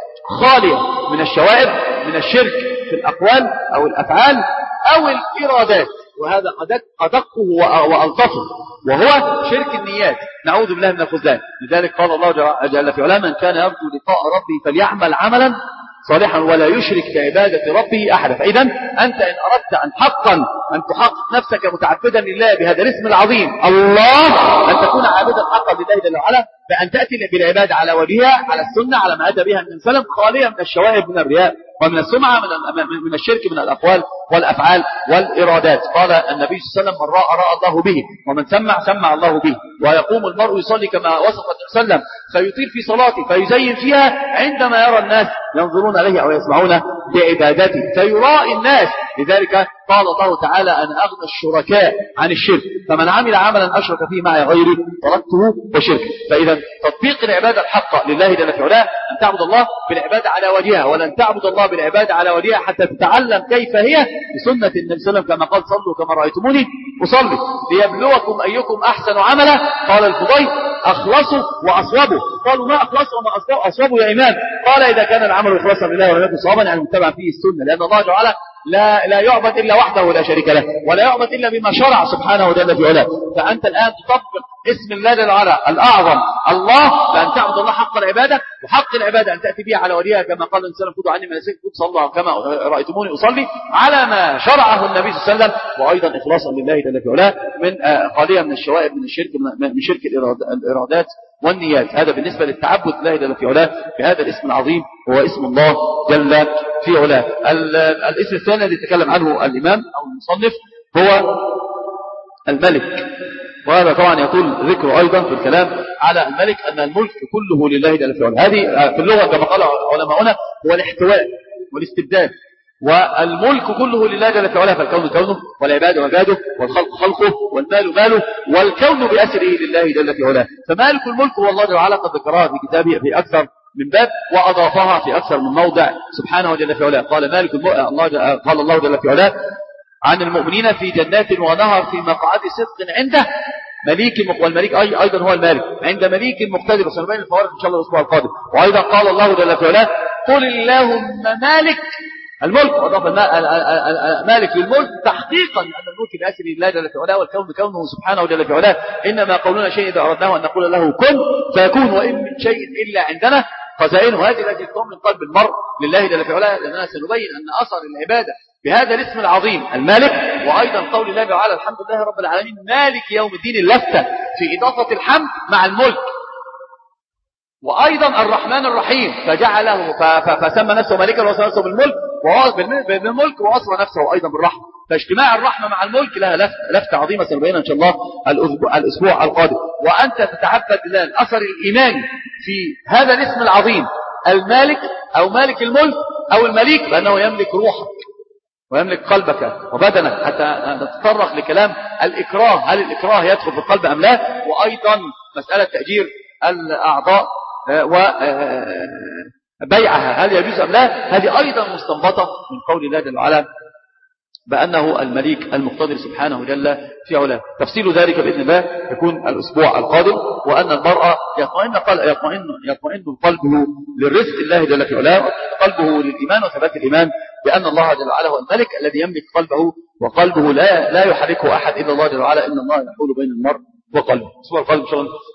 خالية من الشوائب من الشرك في الأقوال أو الأفعال أو الإرادات، وهذا أدقه وألطفه وهو شرك النيات. نعوذ بالله من الخذلان. لذلك قال الله جل في علاه من كان يرجو لقاء ربه فليعمل عملا صالحا ولا يشرك بعبادة ربه أحدا. فإذا أنت إن أردت أن حقا أن تحقق نفسك متعبدا لله بهذا الاسم العظيم الله، أن تكون عابدا حقا لله جل وعلا، بأن تأتي بالعبادة على وجهها على السنة على ما أتى بها النبي صلى الله عليه وسلم خالية من الشوائب من الرياء ومن السمعة من من الشرك من الأقوال والأفعال والإرادات. قال النبي صلى الله عليه وسلم من رأى رأى الله به ومن سمع سمع الله به. ويقوم المرء يصلي كما وصف النبي صلى الله عليه وسلم فيطيل في صلاته فيزين فيها عندما يرى الناس ينظرون إليه أو يسمعون بعبادته فيرائي الناس. لذلك قال الله تعالى أنا أغنى الشركاء عن الشرك فمن عمل عملا أشرك فيه معي غيري تركته وشركه. فإذا تطبيق العبادة الحقة لله جل في علاه أن تعبد الله بالعبادة على وجهها، ولن تعبد الله بالعبادة على وجهها حتى تتعلم كيف هي بسنة النبي صلى الله عليه وسلم كما قال صلوا كما رأيتموني أصلي ليبلوكم أيكم أحسن عملا. قال الفضيل أخلصوا وأصوبوا. قالوا ما أخلصوا وما أصوبوا يا إمام؟ قال إذا كان العمل إخلاصا لله ولم يكن صوابا يعني متبعا فيه السنة، لأن الله تعالى لا لا يعبد إلا وحده ولا شريك له، ولا يعبد إلا بما شرع سبحانه وتعالى في علاه. فأنت الآن تطبق اسم الله جل وعلا الأعظم الله بأن تعبد الله حق العبادة، وحق العبادة أن تأتي بها على وجهها كما قال الإنسان خذوا عني مناسككم صلوا كما رأيتموني أصلي على ما شرعه النبي صلى الله عليه وسلم، وأيضا إخلاصا لله جل في علاه من خالية من الشوائب من الشرك من شرك الإرادات والنيات. هذا بالنسبة للتعبد لله جل في علاه بهذا الاسم العظيم هو اسم الله جل في علاه. الاسم الثاني الذي يتكلم عنه الإمام أو المصنف هو الملك، وهذا طبعا يقول ذكر أيضا في الكلام على الملك أن الملك كله لله جل في علاه. هذه في اللغة كما قال علماؤنا هو الاحتواء والاستبداد، والملك كله لله جل وعلا، فالكون كونه والعباد عباده والخلق خلقه والمال ماله والكون بأسره لله جل وعلا. فمالك الملك هو الله جل وعلا، قد ذكرها في كتابه في أكثر من باب وأضافها في أكثر من موضع سبحانه جل وعلا. قال مالك الملك، الله قال الله جل وعلا عن المؤمنين في جنات ونهر في مقعد صدق عنده مليك، والمليك أيضا هو المالك عند مليك مقتدر، وسنبين الفوارق إن شاء الله الأسبوع القادم. وأيضا قال الله جل وعلا قل اللهم مالك الملك، وأضاف مالك للملك تحقيقا أن الملك بأسر الله جل وعلا والكون كونه سبحانه جل وعلا. إنما قولنا شيء إذا أردناه أن نقول له كن فيكون، وإن من شيء إلا عندنا خزائنه. هذه التي تقوم من قلب المرء لله جل وعلا، لأننا سنبين أن أثر العبادة بهذا الاسم العظيم المالك، وأيضا قول الله تعالى الحمد لله رب العالمين مالك يوم الدين، اللفتة في إضافة الحمد مع الملك. وأيضا الرحمن الرحيم فجعله فسمى نفسه مالكا ووصف نفسه بالملك بالملك ووصف نفسه أيضا بالرحمة. فاجتماع الرحمة مع الملك لها لفتة عظيمة سنبينها إن شاء الله الأسبوع القادم. وأنت تتعبد بالله الأثر الإيماني في هذا الاسم العظيم المالك أو مالك الملك أو المليك، بأنه يملك روحك ويملك قلبك وبدنك، حتى نتطرق لكلام الإكراه، هل الإكراه يدخل في القلب أم لا؟ وأيضا مسألة تأجير الأعضاء وبيعها هل يجوز أم لا؟ هذه أيضا مستنبطة من قول الله جل وعلا بأنه المليك المقتدر سبحانه جل في علاه. تفصيل ذلك بإذن الله يكون الأسبوع القادم. وأن المرأة يطمئن يطمئن يطمئن قلبه للرزق الله جل في علاه، قلبه للإيمان وثبات الإيمان بأن الله جل وعلا هو الملك الذي يملك قلبه، وقلبه لا لا يحركه أحد إلا الله جل وعلا، إن الله يحول بين المرء وقلبه. الأسبوع القادم إن شاء الله.